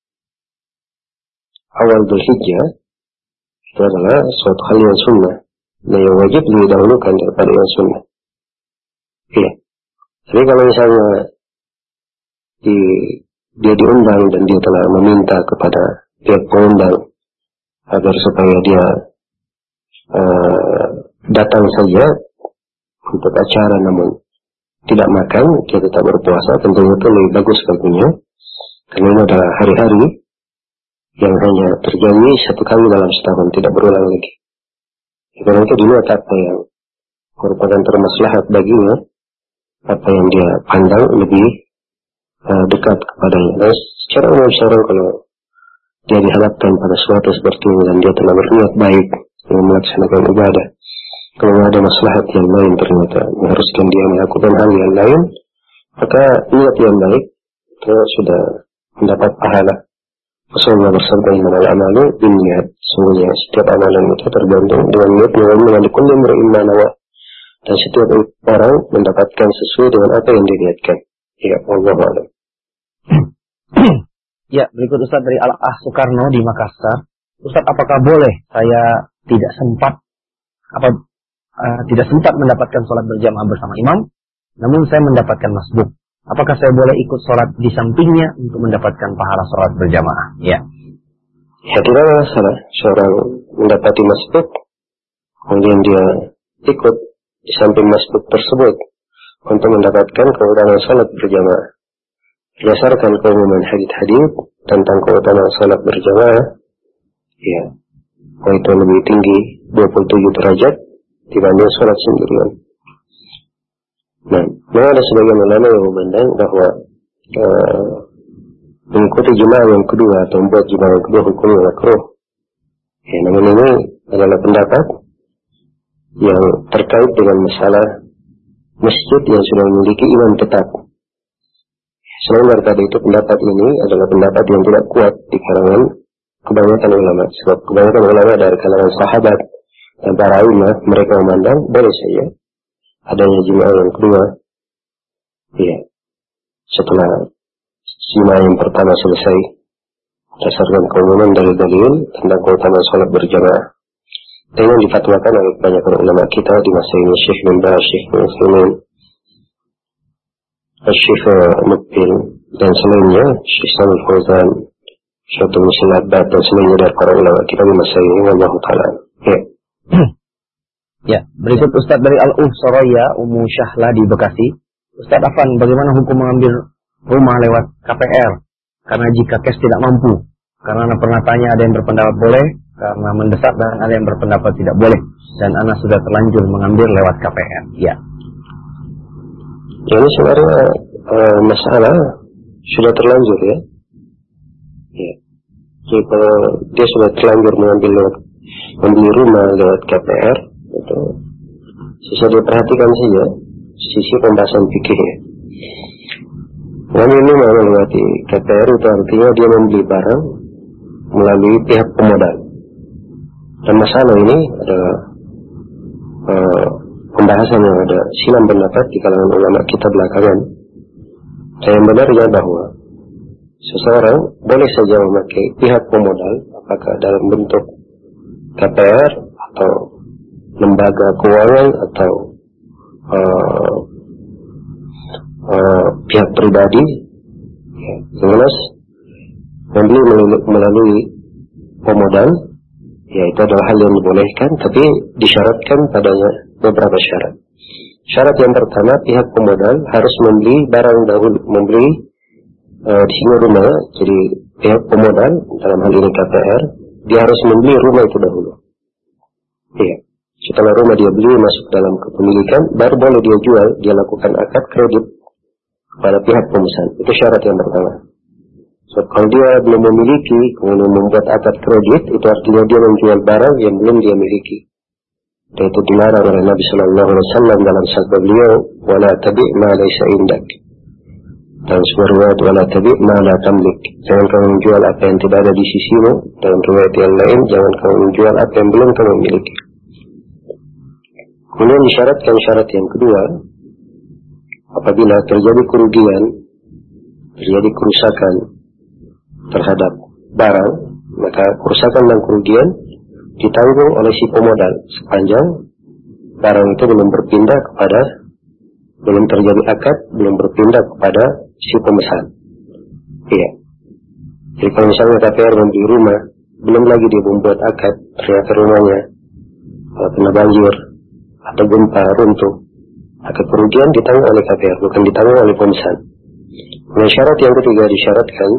awal Dzulhijjah itu adalah suatu hal yang sunnah, dan yang wajib didahulukan daripada yang sunnah. Iya. Jadi kalau misalnya di, dia diundang dan dia telah meminta kepada pihak pengundang agar supaya dia uh, datang saja untuk acara namun tidak makan, dia tetap berpuasa, tentunya itu lebih bagus baginya. Karena ini adalah hari-hari yang hanya terjadi satu kali dalam setahun, tidak berulang lagi. Karena itu dilihat apa yang merupakan termaslahat baginya, apa yang dia pandang lebih uh, dekat kepadanya. Dan secara umum seorang kalau dia dihadapkan pada suatu seperti ini dan dia telah berniat baik dengan melaksanakan ibadah, kalau ada maslahat yang lain ternyata mengharuskan dia melakukan hal yang lain, maka niat yang baik itu sudah mendapat pahala. Rasulullah bersabda, "Innamal a'malu binniyat." Sungguhnya setiap amalan itu tergantung dengan niat yang kullu imrin ma nawa. Dan setiap orang mendapatkan sesuai dengan apa yang diniatkan. Ya, wallahu a'lam. Ya, berikut Ustaz dari Al-Ah Soekarno di Makassar. Ustaz, apakah boleh saya tidak sempat apa uh, tidak sempat mendapatkan sholat berjamaah bersama imam, namun saya mendapatkan masbuk. Apakah saya boleh ikut sholat di sampingnya untuk mendapatkan pahala sholat berjamaah? Ya. Ya, tidak masalah seorang mendapati masbuk, kemudian dia ikut di samping masbuk tersebut untuk mendapatkan keutamaan sholat berjamaah. Berdasarkan keumuman hadits-hadits tentang keutamaan sholat berjamaah, ya, oh itu lebih tinggi dua puluh tujuh derajat dibanding sholat sendirian. Nah, memang ada sebagian ulama yang memandang bahwa uh, mengikuti jemaah yang kedua atau membuat jemaah yang kedua hukumnya makruh. Ya, namun ini adalah pendapat yang terkait dengan masalah masjid yang sudah memiliki imam tetap. Selain daripada itu, pendapat ini adalah pendapat yang tidak kuat di kalangan kebanyakan ulama. Sebab kebanyakan ulama dari kalangan sahabat dan para ulama, mereka memandang boleh saja adanya jemaah yang kedua. Ya, setelah jemaah yang pertama selesai, berdasarkan keumuman dalil-dalil tentang keutamaan sholat berjamaah. Dan yang difatwakan oleh kebanyakan ulama kita di masa ini, Syekh bin Baz, Syekh bin Utsaimin, Syekh Mukbil, dan selainnya, Syekh Shalih Fauzan, Syekh Abdul Muhsin Al-Abbad, dan selainnya dari para ulama kita di masa ini. Wallahu ta'ala. Ya. Ya, berikut Ustadz dari Al-Uh Soraya, Ummu Syahla di Bekasi. Ustadz Afan, bagaimana hukum mengambil rumah lewat K P R? Karena jika cash tidak mampu. Karena pernah tanya ada yang berpendapat boleh, karena mendesak, dan ada yang berpendapat tidak boleh. Dan anak sudah terlanjur mengambil lewat K P R. Ya. Ini sebenarnya uh, masalah sudah terlanjur ya. Ya. Jadi kalau dia sudah terlanjur mengambil lewat, membeli rumah lewat K P R, itu bisa diperhatikan saja sisi pembahasan fikih ya. Mengambil rumah melewati K P R itu artinya dia membeli barang melalui pihak pemodal. Dan masalah ini adalah uh, pembahasan yang ada silam pendapat di kalangan ulama kita belakangan. Dan yang benarnya bahwa seseorang boleh saja memakai pihak pemodal, apakah dalam bentuk K P R atau lembaga keuangan atau uh, uh, pihak pribadi, ya, jelas membeli melalui, melalui pemodal, ya itu adalah hal yang dibolehkan, tapi disyaratkan padanya beberapa syarat. Syarat yang pertama, pihak pemodal harus membeli barang dahulu, membeli uh, di sini rumah, jadi pihak pemodal dalam hal ini K P R, dia harus membeli rumah itu dahulu. Iya. Setelah rumah dia beli masuk dalam kepemilikan, baru boleh dia jual, dia lakukan akad kredit pada pihak pemesan. Itu syarat yang pertama. So, kalau dia belum memiliki, kemudian membuat akad kredit, itu artinya dia menjual barang yang belum dia miliki. Dan itu dilarang oleh Nabi Sallallahu Alaihi Wasallam dalam sabda beliau, "Wala tabi' ma laysa indak." Dan sebuah riwayat, "Wala tabi' ma la tamlik." Jangan kamu menjual apa yang tidak ada di sisimu. Dalam riwayat yang lain, jangan kamu menjual apa yang belum kamu miliki. Kemudian disyaratkan syarat yang kedua, apabila terjadi kerugian, terjadi kerusakan terhadap barang, maka kerusakan dan kerugian ditanggung oleh si pemodal sepanjang barang itu belum berpindah kepada, belum terjadi akad, belum berpindah kepada si pemesan. Iya. Jadi kalau misalnya K P R membeli rumah, belum lagi dia membuat akad, ternyata rumahnya kena banjir atau gempa runtuh, maka kerugian ditanggung oleh K P R, bukan ditanggung oleh pemesan. Nah, syarat yang ketiga disyaratkan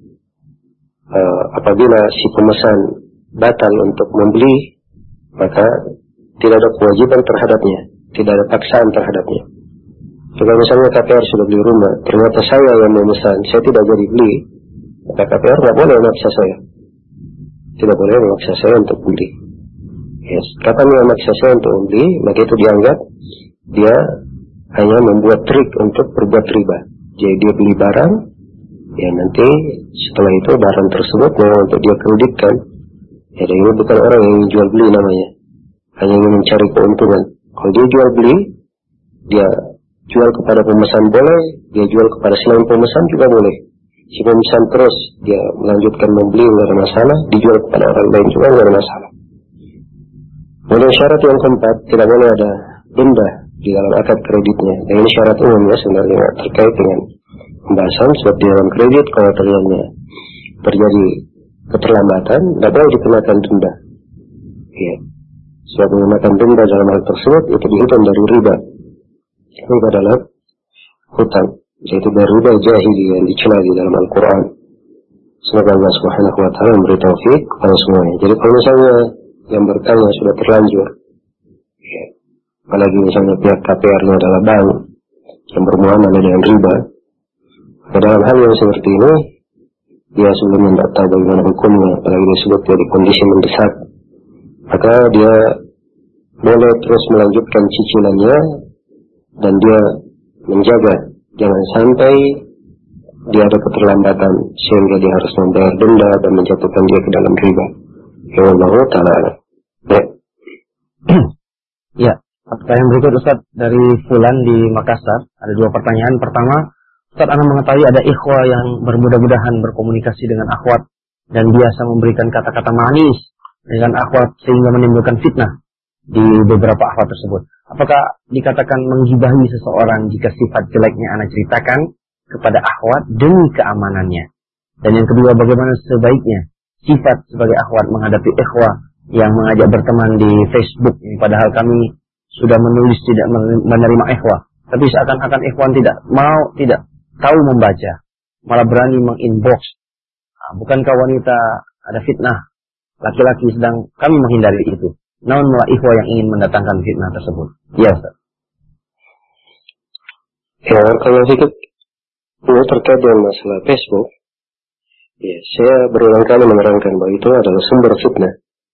uh, apabila si pemesan batal untuk membeli, maka tidak ada kewajiban terhadapnya, tidak ada paksaan terhadapnya. Jika misalnya K P R sudah beli rumah, ternyata saya yang memesan, saya tidak jadi beli, maka K P R tidak boleh memaksa saya, tidak boleh memaksa saya untuk beli. Yes. Kapan dia memaksa saya untuk membeli, maka itu dianggap dia hanya membuat trik untuk berbuat riba. Jadi dia beli barang, ya nanti setelah itu barang tersebut memang untuk dia kreditkan. Ya, dan ini bukan orang yang jual beli namanya, hanya ingin mencari keuntungan. Kalau dia jual beli, dia jual kepada pemesan boleh, dia jual kepada selain pemesan juga boleh. Si pemesan terus dia melanjutkan membeli, tidak ada masalah, dijual kepada orang lain juga tidak ada masalah. Kemudian syarat yang keempat, tidak boleh ada denda di dalam akad kreditnya. Dan ini syarat umum ya sebenarnya terkait dengan pembahasan, sebab di dalam kredit kalau terjadi terjadi keterlambatan, tidak boleh dikenakan denda. Ya. Sebab menggunakan denda dalam hal tersebut itu dihitung dari riba. Riba adalah hutang, yaitu dari riba jahili yang dicela di dalam Al-Quran. Semoga Allah Subhanahu Wa Taala memberi taufik kepada semuanya. Jadi kalau misalnya yang bertanya sudah terlanjur, ya, apalagi misalnya pihak K P R-nya adalah bank yang bermuamalah dengan riba, dalam hal yang seperti ini, dia sebelumnya tidak tahu bagaimana hukumnya, apalagi disebut dia di kondisi mendesak, maka dia boleh terus melanjutkan cicilannya dan dia menjaga jangan sampai dia ada keterlambatan sehingga dia harus membayar denda dan menjatuhkan dia ke dalam riba. Ya Allah Ta'ala. Ya. Ya, pertanyaan berikut Ustaz dari Fulan di Makassar. Ada dua pertanyaan. Pertama, Ustaz, Anda mengetahui ada ikhwah yang bermudah-mudahan berkomunikasi dengan akhwat dan biasa memberikan kata-kata manis dengan akhwat sehingga menimbulkan fitnah di beberapa akhwat tersebut. Apakah dikatakan menggibahi seseorang jika sifat jeleknya Anda ceritakan kepada akhwat demi keamanannya? Dan yang kedua, bagaimana sebaiknya sifat sebagai akhwat menghadapi ikhwah yang mengajak berteman di Facebook ini, padahal kami sudah menulis tidak menerima ikhwah, tapi seakan-akan ikhwan tidak mau, tidak tahu membaca, malah berani menginbox. Nah, bukankah wanita ada fitnah laki-laki, sedang kami menghindari itu? Namun malah ikhwah yang ingin mendatangkan fitnah tersebut. Ya Ustaz. Ya, kalau sedikit ini terkait dengan masalah Facebook, ya, saya berulang kali menerangkan bahwa itu adalah sumber fitnah.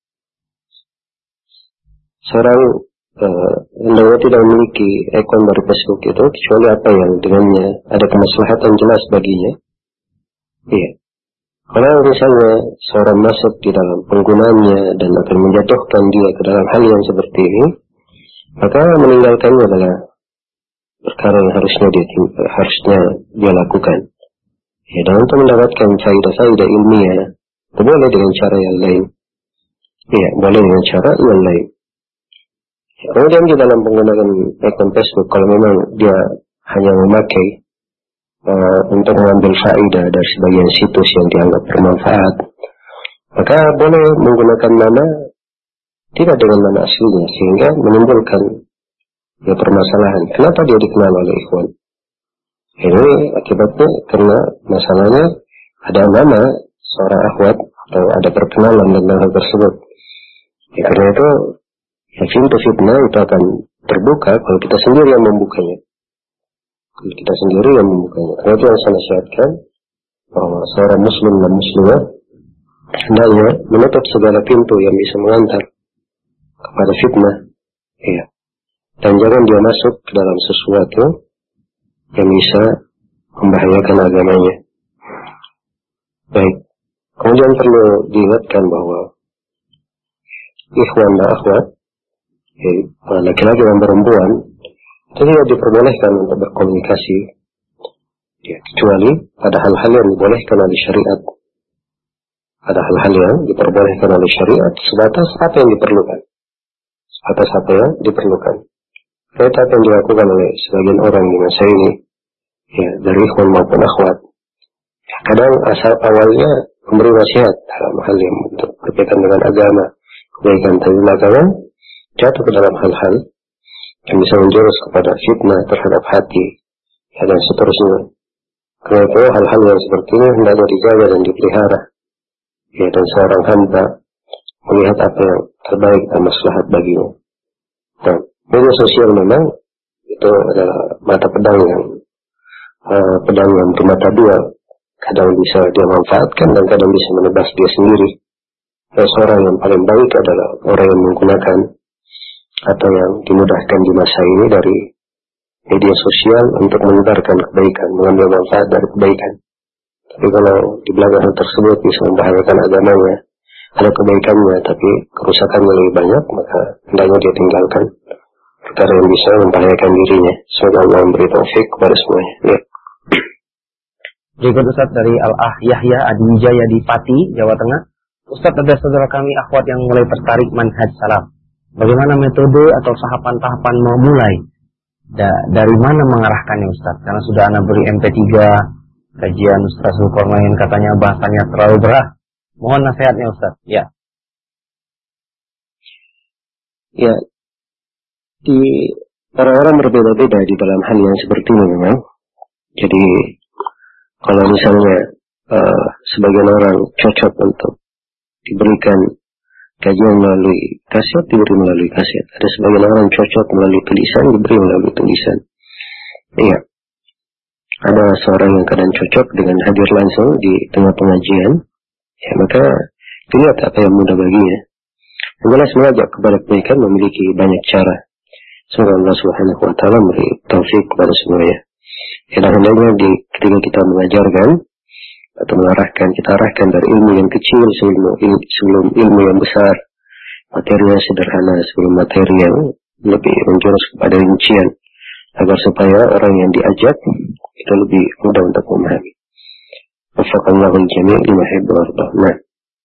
Seorang uh, hendaknya tidak memiliki akun dari Facebook itu kecuali apa yang dengannya ada kemaslahatan jelas baginya. Iya. Kalau misalnya seorang masuk di dalam penggunaannya dan akan menjatuhkan dia ke dalam hal yang seperti ini, maka meninggalkannya adalah perkara yang harusnya dia harusnya dia lakukan. Ya, dan untuk mendapatkan faidah-faidah ilmiah, boleh dengan cara yang lain. Iya, boleh dengan cara yang lain. Kemudian di dalam penggunaan akun Facebook, kalau memang dia hanya memakai uh, untuk mengambil faedah dari sebagian situs yang dianggap bermanfaat, maka boleh menggunakan nama tidak dengan nama aslinya, sehingga menimbulkan ya, permasalahan. Kenapa dia dikenal oleh ikhwan? Ini akibatnya karena masalahnya ada nama seorang akhwat atau ada perkenalan tentang hal tersebut. Ya, karena itu ya, pintu fitnah itu akan terbuka kalau kita sendiri yang membukanya. Kalau kita sendiri yang membukanya. Karena itu yang saya nasihatkan bahwa seorang muslim dan muslimah hendaknya menutup segala pintu yang bisa mengantar kepada fitnah. Ya. Dan jangan dia masuk ke dalam sesuatu yang bisa membahayakan agamanya. Baik. Kemudian perlu diingatkan bahwa ikhwan dan akhwat, laki-laki dan perempuan, itu tidak diperbolehkan untuk berkomunikasi, ya, kecuali pada hal-hal yang dibolehkan oleh syariat. Pada hal-hal yang diperbolehkan oleh syariat, sebatas apa yang diperlukan. Sebatas apa yang diperlukan. Itu apa yang dilakukan oleh sebagian orang di masa ini, ya, dari ikhwan maupun akhwat. Ya, kadang asal awalnya memberi nasihat dalam hal yang berkaitan dengan agama, kebaikan, tapi belakangan jatuh ke dalam hal-hal yang bisa menjurus kepada fitnah terhadap hati, ya, dan seterusnya. Karena itu hal-hal yang seperti ini hendaknya dijaga dan dipelihara, ya, dan seorang hamba melihat apa yang terbaik dan maslahat baginya. Nah, media sosial memang itu adalah mata pedang yang uh, pedang yang bermata dua. Kadang bisa dia manfaatkan dan kadang bisa menebas dia sendiri. Dan seorang yang paling baik adalah orang yang menggunakan atau yang dimudahkan di masa ini dari media sosial untuk menyebarkan kebaikan, mengambil manfaat dari kebaikan. Tapi kalau di belakang hal tersebut bisa membahayakan agamanya, ada kebaikannya tapi kerusakannya lebih banyak, maka hendaknya dia tinggalkan perkara yang bisa membahayakan dirinya. Semoga Allah memberi taufik kepada semuanya. Ya. Berikut Ustaz dari Al-Ah Yahya Adi Wijaya di Pati, Jawa Tengah. Ustaz, ada saudara kami akhwat yang mulai tertarik manhaj salaf Bagaimana metode atau tahapan-tahapan memulai? Da, dari mana mengarahkannya Ustaz? Karena sudah anak beri M P tiga kajian Ustaz Zulkarnain, katanya bahasanya terlalu berat. Mohon nasihatnya Ustaz. Ya. Ya. Di orang-orang berbeda-beda di dalam hal yang seperti ini memang. Jadi kalau misalnya uh, sebagian orang cocok untuk diberikan kajian melalui kaset, diberi melalui kaset. Ada sebagian orang cocok melalui tulisan, diberi melalui tulisan. Iya. Ada seorang yang kadang cocok dengan hadir langsung di tengah pengajian. Ya, maka dilihat apa yang mudah baginya. Yang jelas mengajak kepada kebaikan memiliki banyak cara. Semoga Allah Subhanahu wa taala memberi taufik kepada semuanya. Ya, hendaknya di ketika kita mengajarkan atau mengarahkan, kita arahkan dari ilmu yang kecil sebelum ilmu, sebelum ilmu yang besar, materi yang sederhana sebelum materi yang lebih menjurus kepada rincian, agar supaya orang yang diajak itu lebih mudah untuk memahami. Waffaqallahu al-jami' lima yuhibbu wa yarda. Nah.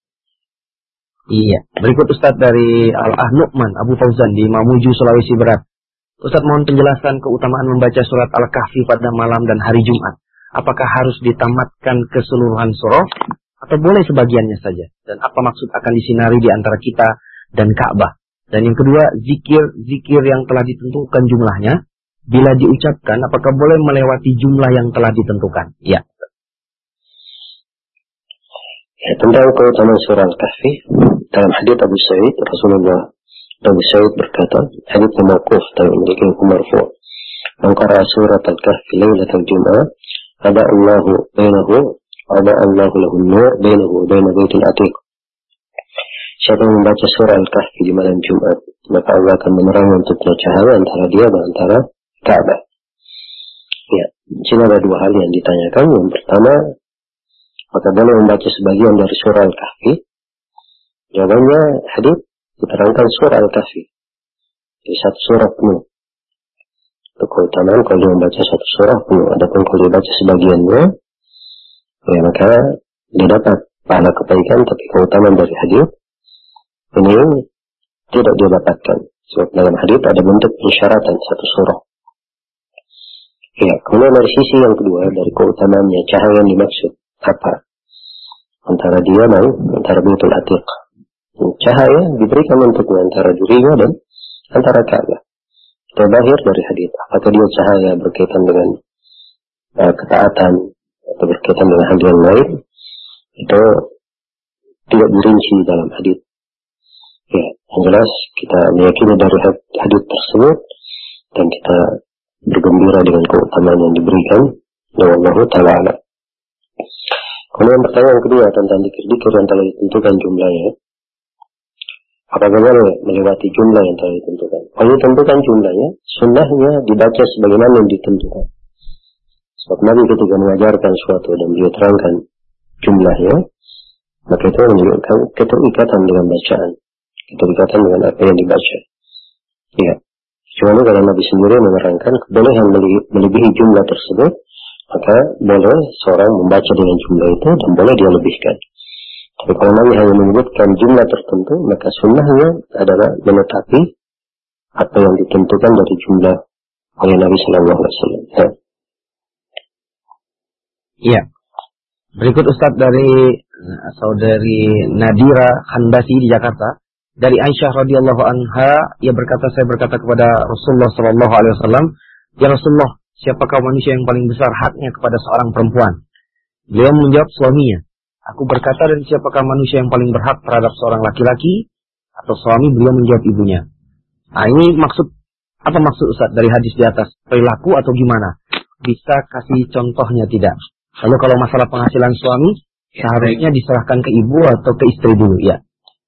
Iya. Berikut Ustaz dari Al-Ah Nu'man Abu Fauzan di Mamuju, Sulawesi Barat. Ustaz mohon penjelasan keutamaan membaca surat Al-Kahfi pada malam dan hari Jumat. Apakah harus ditamatkan keseluruhan surah atau boleh sebagiannya saja? Dan apa maksud akan disinari di antara kita dan Ka'bah? Dan yang kedua, zikir-zikir yang telah ditentukan jumlahnya, bila diucapkan, apakah boleh melewati jumlah yang telah ditentukan? Ya. Ya, tentang keutamaan surah Al-Kahfi, dalam hadits Abu Sa'id, Rasulullah Abu Sa'id berkata, hadits mauquf tapi memiliki hukum marfu'. Man qara'a surat Al-Kahfi lailatal Jum'ah, ada Allahu bainahu, ada Allahu lahu nur bainahu baina baitul atiq. Siapa yang membaca surah Al-Kahfi di malam Jumat, maka Allah akan menerangi untuknya cahaya antara dia dan antara Ka'bah. Ya, di sini ada dua hal yang ditanyakan. Yang pertama, maka boleh membaca sebagian dari surah Al-Kahfi? Jawabannya, hadits diterangkan surah Al-Kahfi di satu surah penuh. Untuk keutamaan kalau dia membaca satu surah penuh, adapun kalau dia baca sebagiannya, ya maka dia dapat pahala kebaikan, tapi keutamaan dari hadits ini tidak dia dapatkan. Sebab dalam hadits ada bentuk persyaratan satu surah. Ya, kemudian dari sisi yang kedua, dari keutamaannya, cahaya yang dimaksud apa? Antara dia dan antara Baitul Atiq. Cahaya diberikan untuknya antara dirinya dan antara Ka'bah. Itu lahir dari hadits. Apakah dia cahaya berkaitan dengan uh, ketaatan atau berkaitan dengan hal yang lain, itu tidak dirinci dalam hadits. Ya, yang jelas kita meyakini dari hadits tersebut dan kita bergembira dengan keutamaan yang diberikan oleh Allah Ta'ala. Kemudian pertanyaan kedua tentang zikir-zikir yang telah ditentukan jumlahnya. Apakah boleh melewati jumlah yang telah ditentukan? Kalau ditentukan jumlahnya, sunnahnya dibaca sebagaimana yang ditentukan. Sebab Nabi ketika mengajarkan suatu dan beliau terangkan jumlahnya, maka itu menunjukkan keterikatan dengan bacaan, keterikatan dengan apa yang dibaca. Ya, kecuali kalau Nabi sendiri menerangkan kebolehan melebihi jumlah tersebut, maka boleh seorang membaca dengan jumlah itu dan boleh dia lebihkan. Tapi kalau Nabi hanya menyebutkan jumlah tertentu, maka sunnahnya adalah menetapi apa yang ditentukan dari jumlah oleh Nabi Sallallahu Alaihi Wasallam. Ya. Iya. Berikut Ustaz dari saudari Nadira Khandasi di Jakarta. Dari Aisyah radhiyallahu anha, ia berkata, saya berkata kepada Rasulullah Sallallahu Alaihi Wasallam, ya Rasulullah, siapakah manusia yang paling besar haknya kepada seorang perempuan? Beliau menjawab, suaminya. Aku berkata, dan siapakah manusia yang paling berhak terhadap seorang laki-laki atau suami? Beliau menjawab, ibunya. Nah, ini maksud, apa maksud Ustaz dari hadis di atas? Perilaku atau gimana? Bisa kasih contohnya tidak? Lalu kalau masalah penghasilan suami, seharusnya diserahkan ke ibu atau ke istri dulu, ya?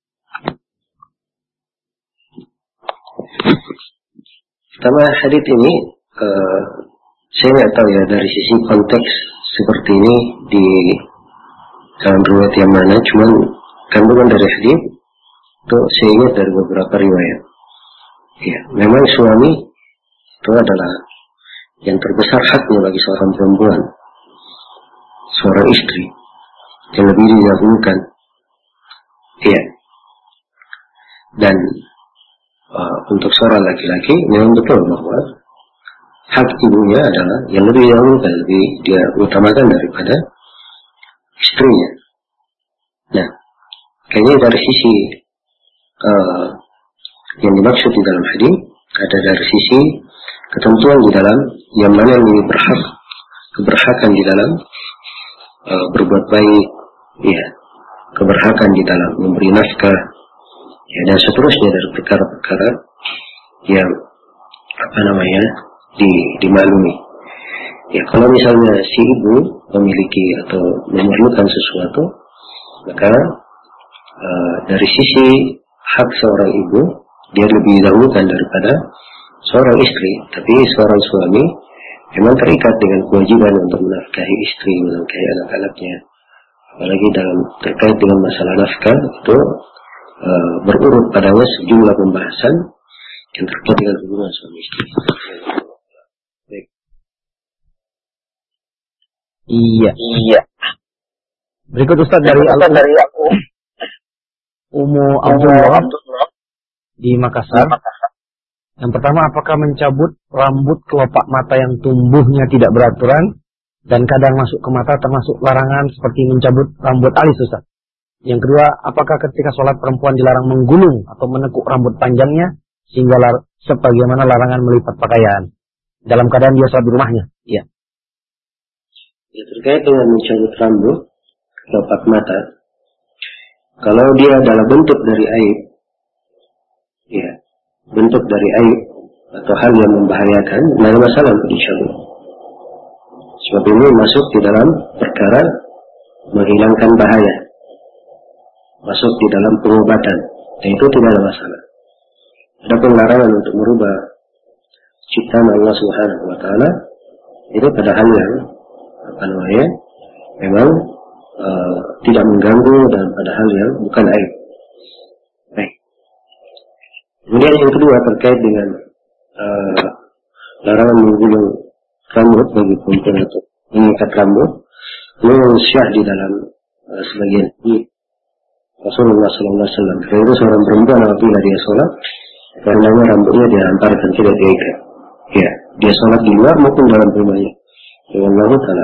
Pertama, hadis ini uh, saya nggak tahu ya dari sisi konteks seperti ini di dalam riwayat yang mana, cuman kandungan dari hadis itu saya ingat dari beberapa riwayat. Ya, memang suami itu adalah yang terbesar haknya bagi seorang perempuan, seorang istri yang lebih didahulukan. Ya, dan uh, untuk seorang laki-laki memang betul bahwa hak ibunya adalah yang lebih dahulu dan lebih dia utamakan daripada istrinya. Nah, kayaknya dari sisi uh, yang dimaksud di dalam hadis ada dari sisi ketentuan di dalam yang mana yang lebih berhak, keberhakan di dalam uh, berbuat baik, ya, keberhakan di dalam memberi nafkah, ya, dan seterusnya dari perkara-perkara yang apa namanya di, dimaklumi. Ya, kalau misalnya si ibu memiliki atau memerlukan sesuatu, maka uh, dari sisi hak seorang ibu dia lebih didahulukan daripada seorang istri. Tapi seorang suami memang terikat dengan kewajiban untuk menafkahi istri, menafkahi anak-anaknya. Apalagi dalam terkait dengan masalah nafkah itu uh, berurut padanya sejumlah pembahasan yang terkait dengan hubungan suami istri. Baik. Iya. Iya. Berikut Ustaz dari Ustaz dari aku. Umu Abdullah di Makassar. Yang pertama, apakah mencabut rambut kelopak mata yang tumbuhnya tidak beraturan dan kadang masuk ke mata termasuk larangan seperti mencabut rambut alis, Ustaz? Yang kedua, apakah ketika sholat perempuan dilarang menggulung atau menekuk rambut panjangnya sehingga lar sebagaimana larangan melipat pakaian dalam keadaan dia sholat di rumahnya? Iya. Ya, terkait dengan mencabut rambut kelopak mata, kalau dia adalah bentuk dari aib, ya, bentuk dari aib atau hal yang membahayakan, tidak ada masalah untuk dicabut. Sebab ini masuk di dalam perkara menghilangkan bahaya, masuk di dalam pengobatan, dan itu tidak ada masalah. Ada larangan untuk merubah ciptaan Allah Subhanahu Wa Taala itu pada hal yang apa namanya memang uh, tidak mengganggu dan pada hal yang bukan aib. Baik. Kemudian yang kedua terkait dengan uh, larangan menggulung rambut bagi perempuan atau mengikat rambut, memang syah di dalam uh, sebagian ini Rasulullah Sallallahu Alaihi Wasallam. Karena itu seorang perempuan apabila dia sholat, karena rambutnya dia antarkan tidak diikat. Ya, dia sholat di luar maupun dalam rumahnya. Allah Taala.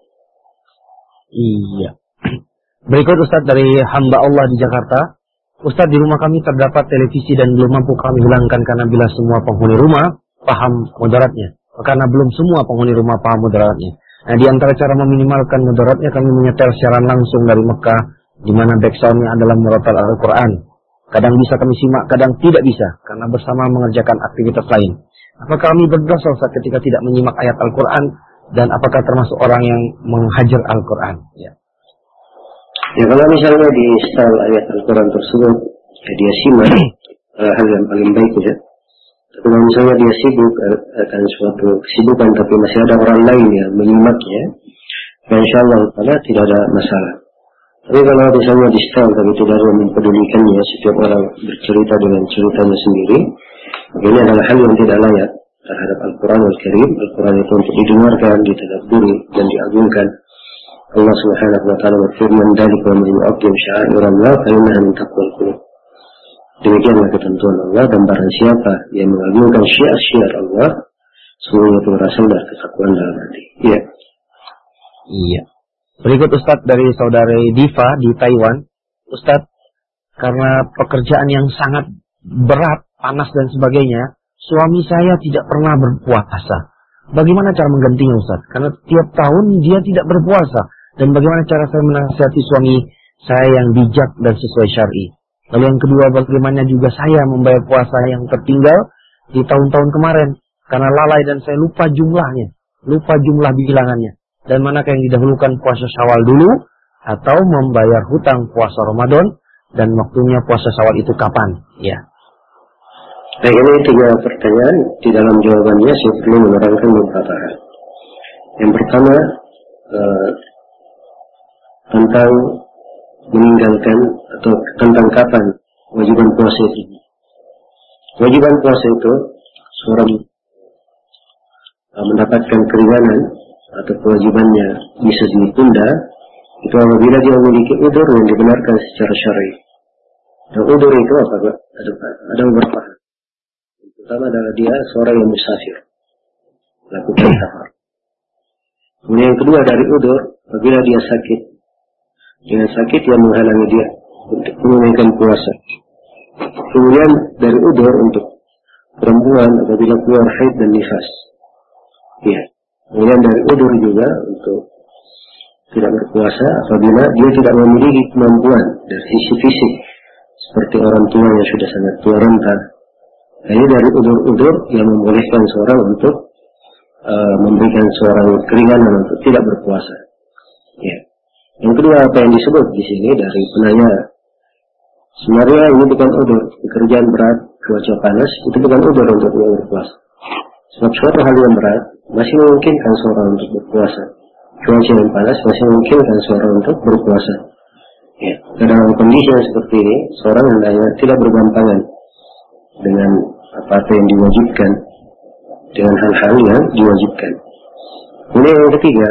Iya. Berikut Ustaz dari hamba Allah di Jakarta. Ustaz, di rumah kami terdapat televisi dan belum mampu kami hilangkan karena bila semua penghuni rumah paham mudaratnya. Karena belum semua penghuni rumah paham mudaratnya. Nah, di antara cara meminimalkan mudaratnya kami menyetel siaran langsung dari Mekah, di mana backsoundnya adalah murotal Al-Quran. Kadang bisa kami simak, kadang tidak bisa karena bersama mengerjakan aktivitas lain. Apakah kami berdosa Ustaz ketika tidak menyimak ayat Al-Quran, dan apakah termasuk orang yang menghajar Al-Quran? Ya. Ya, kalau misalnya di install ayat Al-Quran tersebut, ya dia simak uh, hal yang paling baik ya. Tapi kalau misalnya dia sibuk uh, akan suatu kesibukan, tapi masih ada orang lain yang menyimaknya, ya insya Allah tidak ada masalah. Tapi kalau misalnya di install tapi tidak ada yang mempedulikannya, setiap orang bercerita dengan ceritanya sendiri, ini adalah hal yang tidak layak terhadap Al-Quran Al-Karim. Al-Quran itu untuk didengarkan, ditadabburi dan diagungkan. Allah Subhanahu wa taala berfirman, "Dzalika wa man yu'azzim sya'airallah fa innaha min taqwal qulub." Demikianlah ketentuan Allah, dan barang siapa yang mengagungkan syiar-syiar Allah, semuanya itu berasal dari ketakwaan dalam hati. Iya. Iya. Berikut Ustaz dari saudari Diva di Taiwan. Ustaz, karena pekerjaan yang sangat berat, panas dan sebagainya, suami saya tidak pernah berpuasa. Bagaimana cara menggantinya Ustaz? Karena tiap tahun dia tidak berpuasa. Dan bagaimana cara saya menasihati suami saya yang bijak dan sesuai syar'i? Lalu yang kedua, bagaimana juga saya membayar puasa yang tertinggal di tahun-tahun kemarin karena lalai dan saya lupa jumlahnya, lupa jumlah bilangannya. Dan manakah yang didahulukan, puasa Syawal dulu atau membayar hutang puasa Ramadan, dan waktunya puasa Syawal itu kapan? Ya. Nah, ini tiga pertanyaan. Di dalam jawabannya saya perlu menerangkan beberapa hal. Yang pertama uh, tentang meninggalkan atau tentang kapan kewajiban puasa itu. Kewajiban puasa itu seorang uh, mendapatkan keringanan atau kewajibannya bisa ditunda itu apabila dia memiliki udzur yang dibenarkan secara syar'i. Dan udzur itu apa? Ada, ada beberapa hal. Pertama adalah dia seorang yang musafir, lakukan safar. Kemudian yang kedua dari udur, apabila dia sakit, dengan sakit yang menghalangi dia untuk menunaikan puasa. Kemudian dari udur untuk perempuan apabila keluar haid dan nifas. Ya. Kemudian dari udur juga untuk tidak berpuasa apabila dia tidak memiliki kemampuan dari sisi fisik seperti orang tua yang sudah sangat tua renta. Nah, ini dari udur-udur yang membolehkan seorang untuk uh, memberikan seorang keringanan untuk tidak berpuasa. Ya. Yang kedua apa yang disebut di sini dari penanya, sebenarnya ini bukan udur, pekerjaan berat, cuaca panas itu bukan udur untuk tidak berpuasa. Sebab suatu hal yang berat masih memungkinkan seorang untuk berpuasa. Cuaca yang panas masih memungkinkan seorang untuk berpuasa. Ya. Dalam kondisi yang seperti ini, seorang hendaknya tidak bergampangan dengan apa-apa yang diwajibkan, dengan hal-hal yang diwajibkan. Kemudian yang ketiga,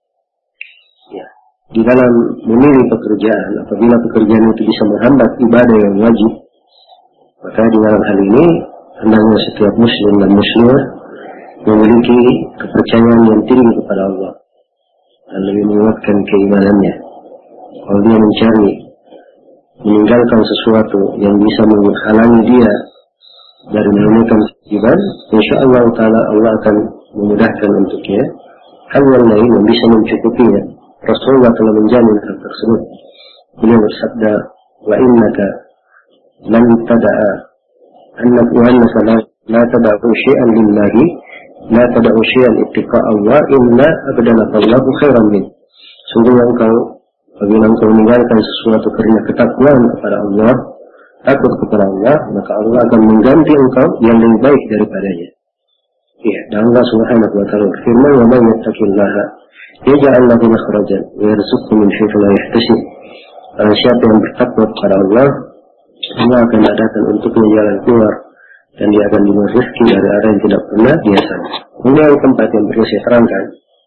ya, di dalam memilih pekerjaan, apabila pekerjaan itu bisa menghambat ibadah yang wajib, maka di dalam hal ini hendaknya setiap muslim dan muslimah memiliki kepercayaan yang tinggi kepada Allah dan lebih menguatkan keimanannya. Kalau dia mencari meninggalkan sesuatu yang bisa menghalangi dia dari menunaikan kewajiban, insyaallah taala Allah akan memudahkan untuknya hal yang lain yang bisa mencukupinya. Rasulullah telah menjamin hal tersebut. Beliau bersabda, wa innaka lan tada'a annaka wa annaka la, la tada'u syai'an lillahi la tada'u syai'an ittiqa' Allah illa abdalaka Allahu khairan min. Sungguhnya engkau apabila engkau meninggalkan sesuatu karena ketakwaan kepada Allah, takut kepada Allah, maka Allah akan mengganti engkau yang lebih baik daripadanya. Ya, dan Allah Subhanahu wa taala berfirman, "Wa man yattaqillaha yaj'al lahu makhrajan wa yarzuqhu min haitsu la yahtasib." Barang siapa yang bertakwa kepada Allah, Allah akan adakan untuknya jalan keluar dan dia akan diberi rezeki dari arah yang tidak pernah dia sangka. Kemudian yang keempat yang perlu saya terangkan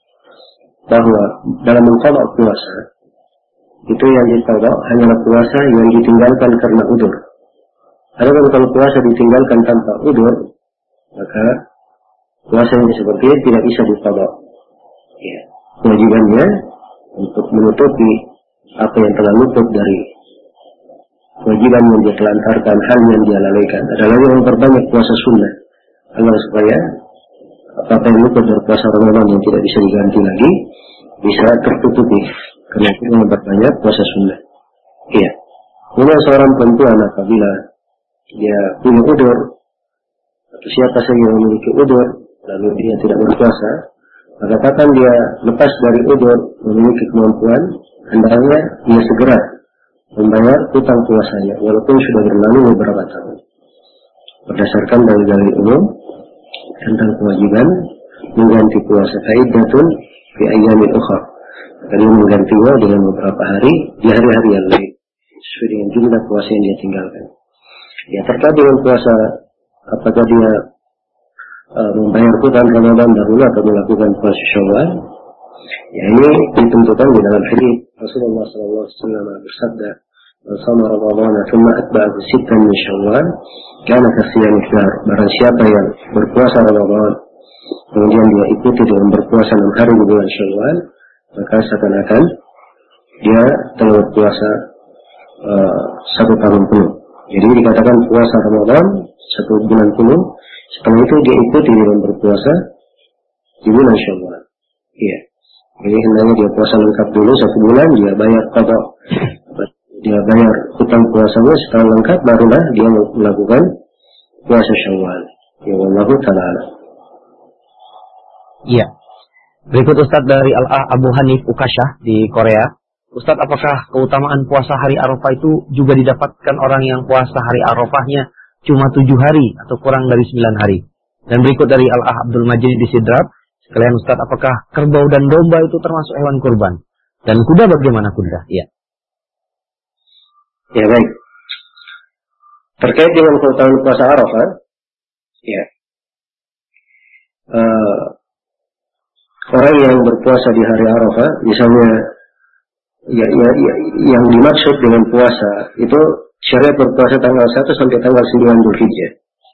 bahwa dalam mengqada puasa itu yang diqada hanyalah puasa yang ditinggalkan karena udur. Adapun kalau puasa ditinggalkan tanpa udur, maka puasa yang seperti ini tidak bisa diqada. Ya, kewajibannya untuk menutupi apa yang telah luput dari kewajiban yang dia telantarkan, hal yang dia lalaikan adalah yang memperbanyak puasa sunnah agar supaya apa yang luput dari puasa Ramadan yang tidak bisa diganti lagi bisa tertutupi karena itu memperbanyak puasa sunnah. Iya. Kemudian seorang perempuan apabila dia punya udur atau siapa saja yang memiliki udur lalu dia tidak berpuasa, maka kapan dia lepas dari udur memiliki kemampuan, hendaknya dia segera membayar hutang puasanya walaupun sudah berlalu beberapa tahun. Berdasarkan dalil-dalil umum tentang kewajiban mengganti puasa faidatun fi ayyamin ukhra. Maka dia menggantinya dengan beberapa hari di hari-hari yang lain sesuai dengan jumlah puasa yang dia tinggalkan. Ya, terkait dengan puasa, apakah dia uh, membayar hutang Ramadan dahulu atau melakukan puasa Syawal? Ya, ini ditentukan di dalam hadis Rasulullah sallallahu alaihi wasallam bersabda, "Man shama Ramadhana thumma atba'ahu sittan min Syawal, kana kasiyami dahr." Barang siapa yang berpuasa Ramadan kemudian dia ikuti dengan berpuasa enam hari di bulan Syawal, maka seakan-akan dia telah berpuasa uh, satu tahun penuh. Jadi dikatakan puasa Ramadan satu bulan penuh, setelah itu dia ikuti dengan berpuasa di bulan Syawal. Iya. Jadi hendaknya dia puasa lengkap dulu satu bulan, dia bayar qada, dia bayar hutang puasanya, setelah lengkap barulah dia melakukan puasa Syawal. Ya wallahu ta'ala. Iya. Berikut Ustadz dari Al-Ah Abu Hanif Ukashah di Korea. Ustadz, apakah keutamaan puasa hari Arafah itu juga didapatkan orang yang puasa hari Arafahnya cuma tujuh hari atau kurang dari sembilan hari? Dan berikut dari Al-Ah Abdul Majid di Sidrap. Sekalian Ustadz, apakah kerbau dan domba itu termasuk hewan kurban? Dan kuda bagaimana kuda? Ya. Ya baik. Terkait dengan keutamaan puasa Arafah, ya. Uh, orang yang berpuasa di hari Arafah, misalnya ya, ya, ya, yang dimaksud dengan puasa itu syariat berpuasa tanggal satu sampai tanggal sembilan Dzulhijjah.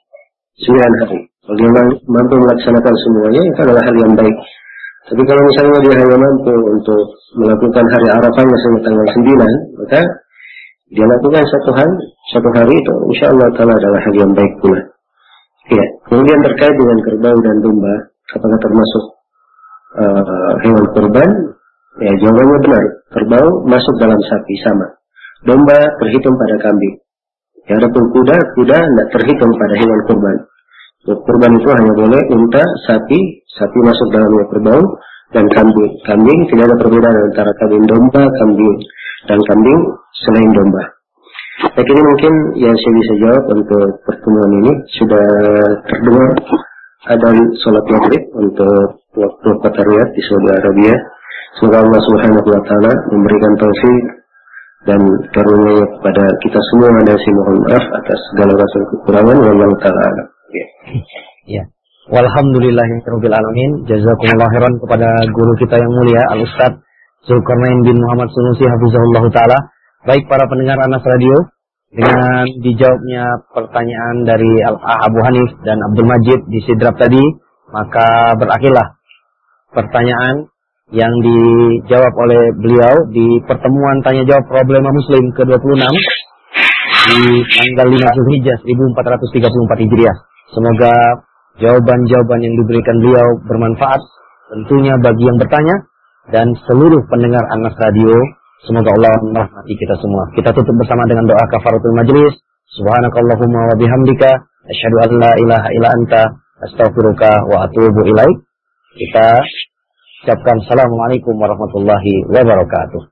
sembilan hari. Kalau dia mampu melaksanakan semuanya, itu adalah hal yang baik. Tapi kalau misalnya dia hanya mampu untuk melakukan hari Arafahnya sampai tanggal sembilan, maka dia lakukan satu hari, satu hari itu insya Allah Ta'ala adalah hal yang baik pula. Ya. Kemudian terkait dengan kerbau dan domba, apakah termasuk uh, hewan kurban? Ya, jawabannya benar. Kerbau masuk dalam sapi sama. Domba terhitung pada kambing. Ya, adapun kuda, kuda tidak terhitung pada hewan kurban. Kurban itu hanya boleh unta, sapi, sapi masuk dalamnya kerbau, dan kambing. Kambing tidak ada perbedaan antara kambing domba, kambing dan kambing selain domba. Baik, ini mungkin yang saya bisa jawab untuk pertemuan ini. Sudah terdengar adzan sholat maghrib untuk waktu kota Riyadh di Saudi Arabia. Semoga Allah Subhanahu wa Ta'ala memberikan taufik dan karunia kepada kita semua, dan saya mohon maaf atas segala rasa kekurangan. Wallahu ta'ala. Ya. Ya. Walhamdulillahirabbil alamin. Jazakumullah khairan kepada guru kita yang mulia Al-Ustaz Zulkarnain bin Muhammad Sunusi hafizahullah taala. Baik para pendengar Anas Radio, dengan dijawabnya pertanyaan dari Al-Abu Hanif dan Abdul Majid di Sidrap tadi, maka berakhirlah pertanyaan yang dijawab oleh beliau di pertemuan tanya jawab problema muslim ke dua puluh enam di tanggal lima Zulhijjah seribu empat ratus tiga puluh empat Hijriah. Semoga jawaban-jawaban yang diberikan beliau bermanfaat tentunya bagi yang bertanya dan seluruh pendengar Anas Radio. Semoga Allah merahmati kita semua. Kita tutup bersama dengan doa kafaratul majlis. Subhanakallahumma wa bihamdika asyhadu an la ilaha illa anta astaghfiruka wa atubu ilaik. Kita ucapkan assalamualaikum warahmatullahi wabarakatuh.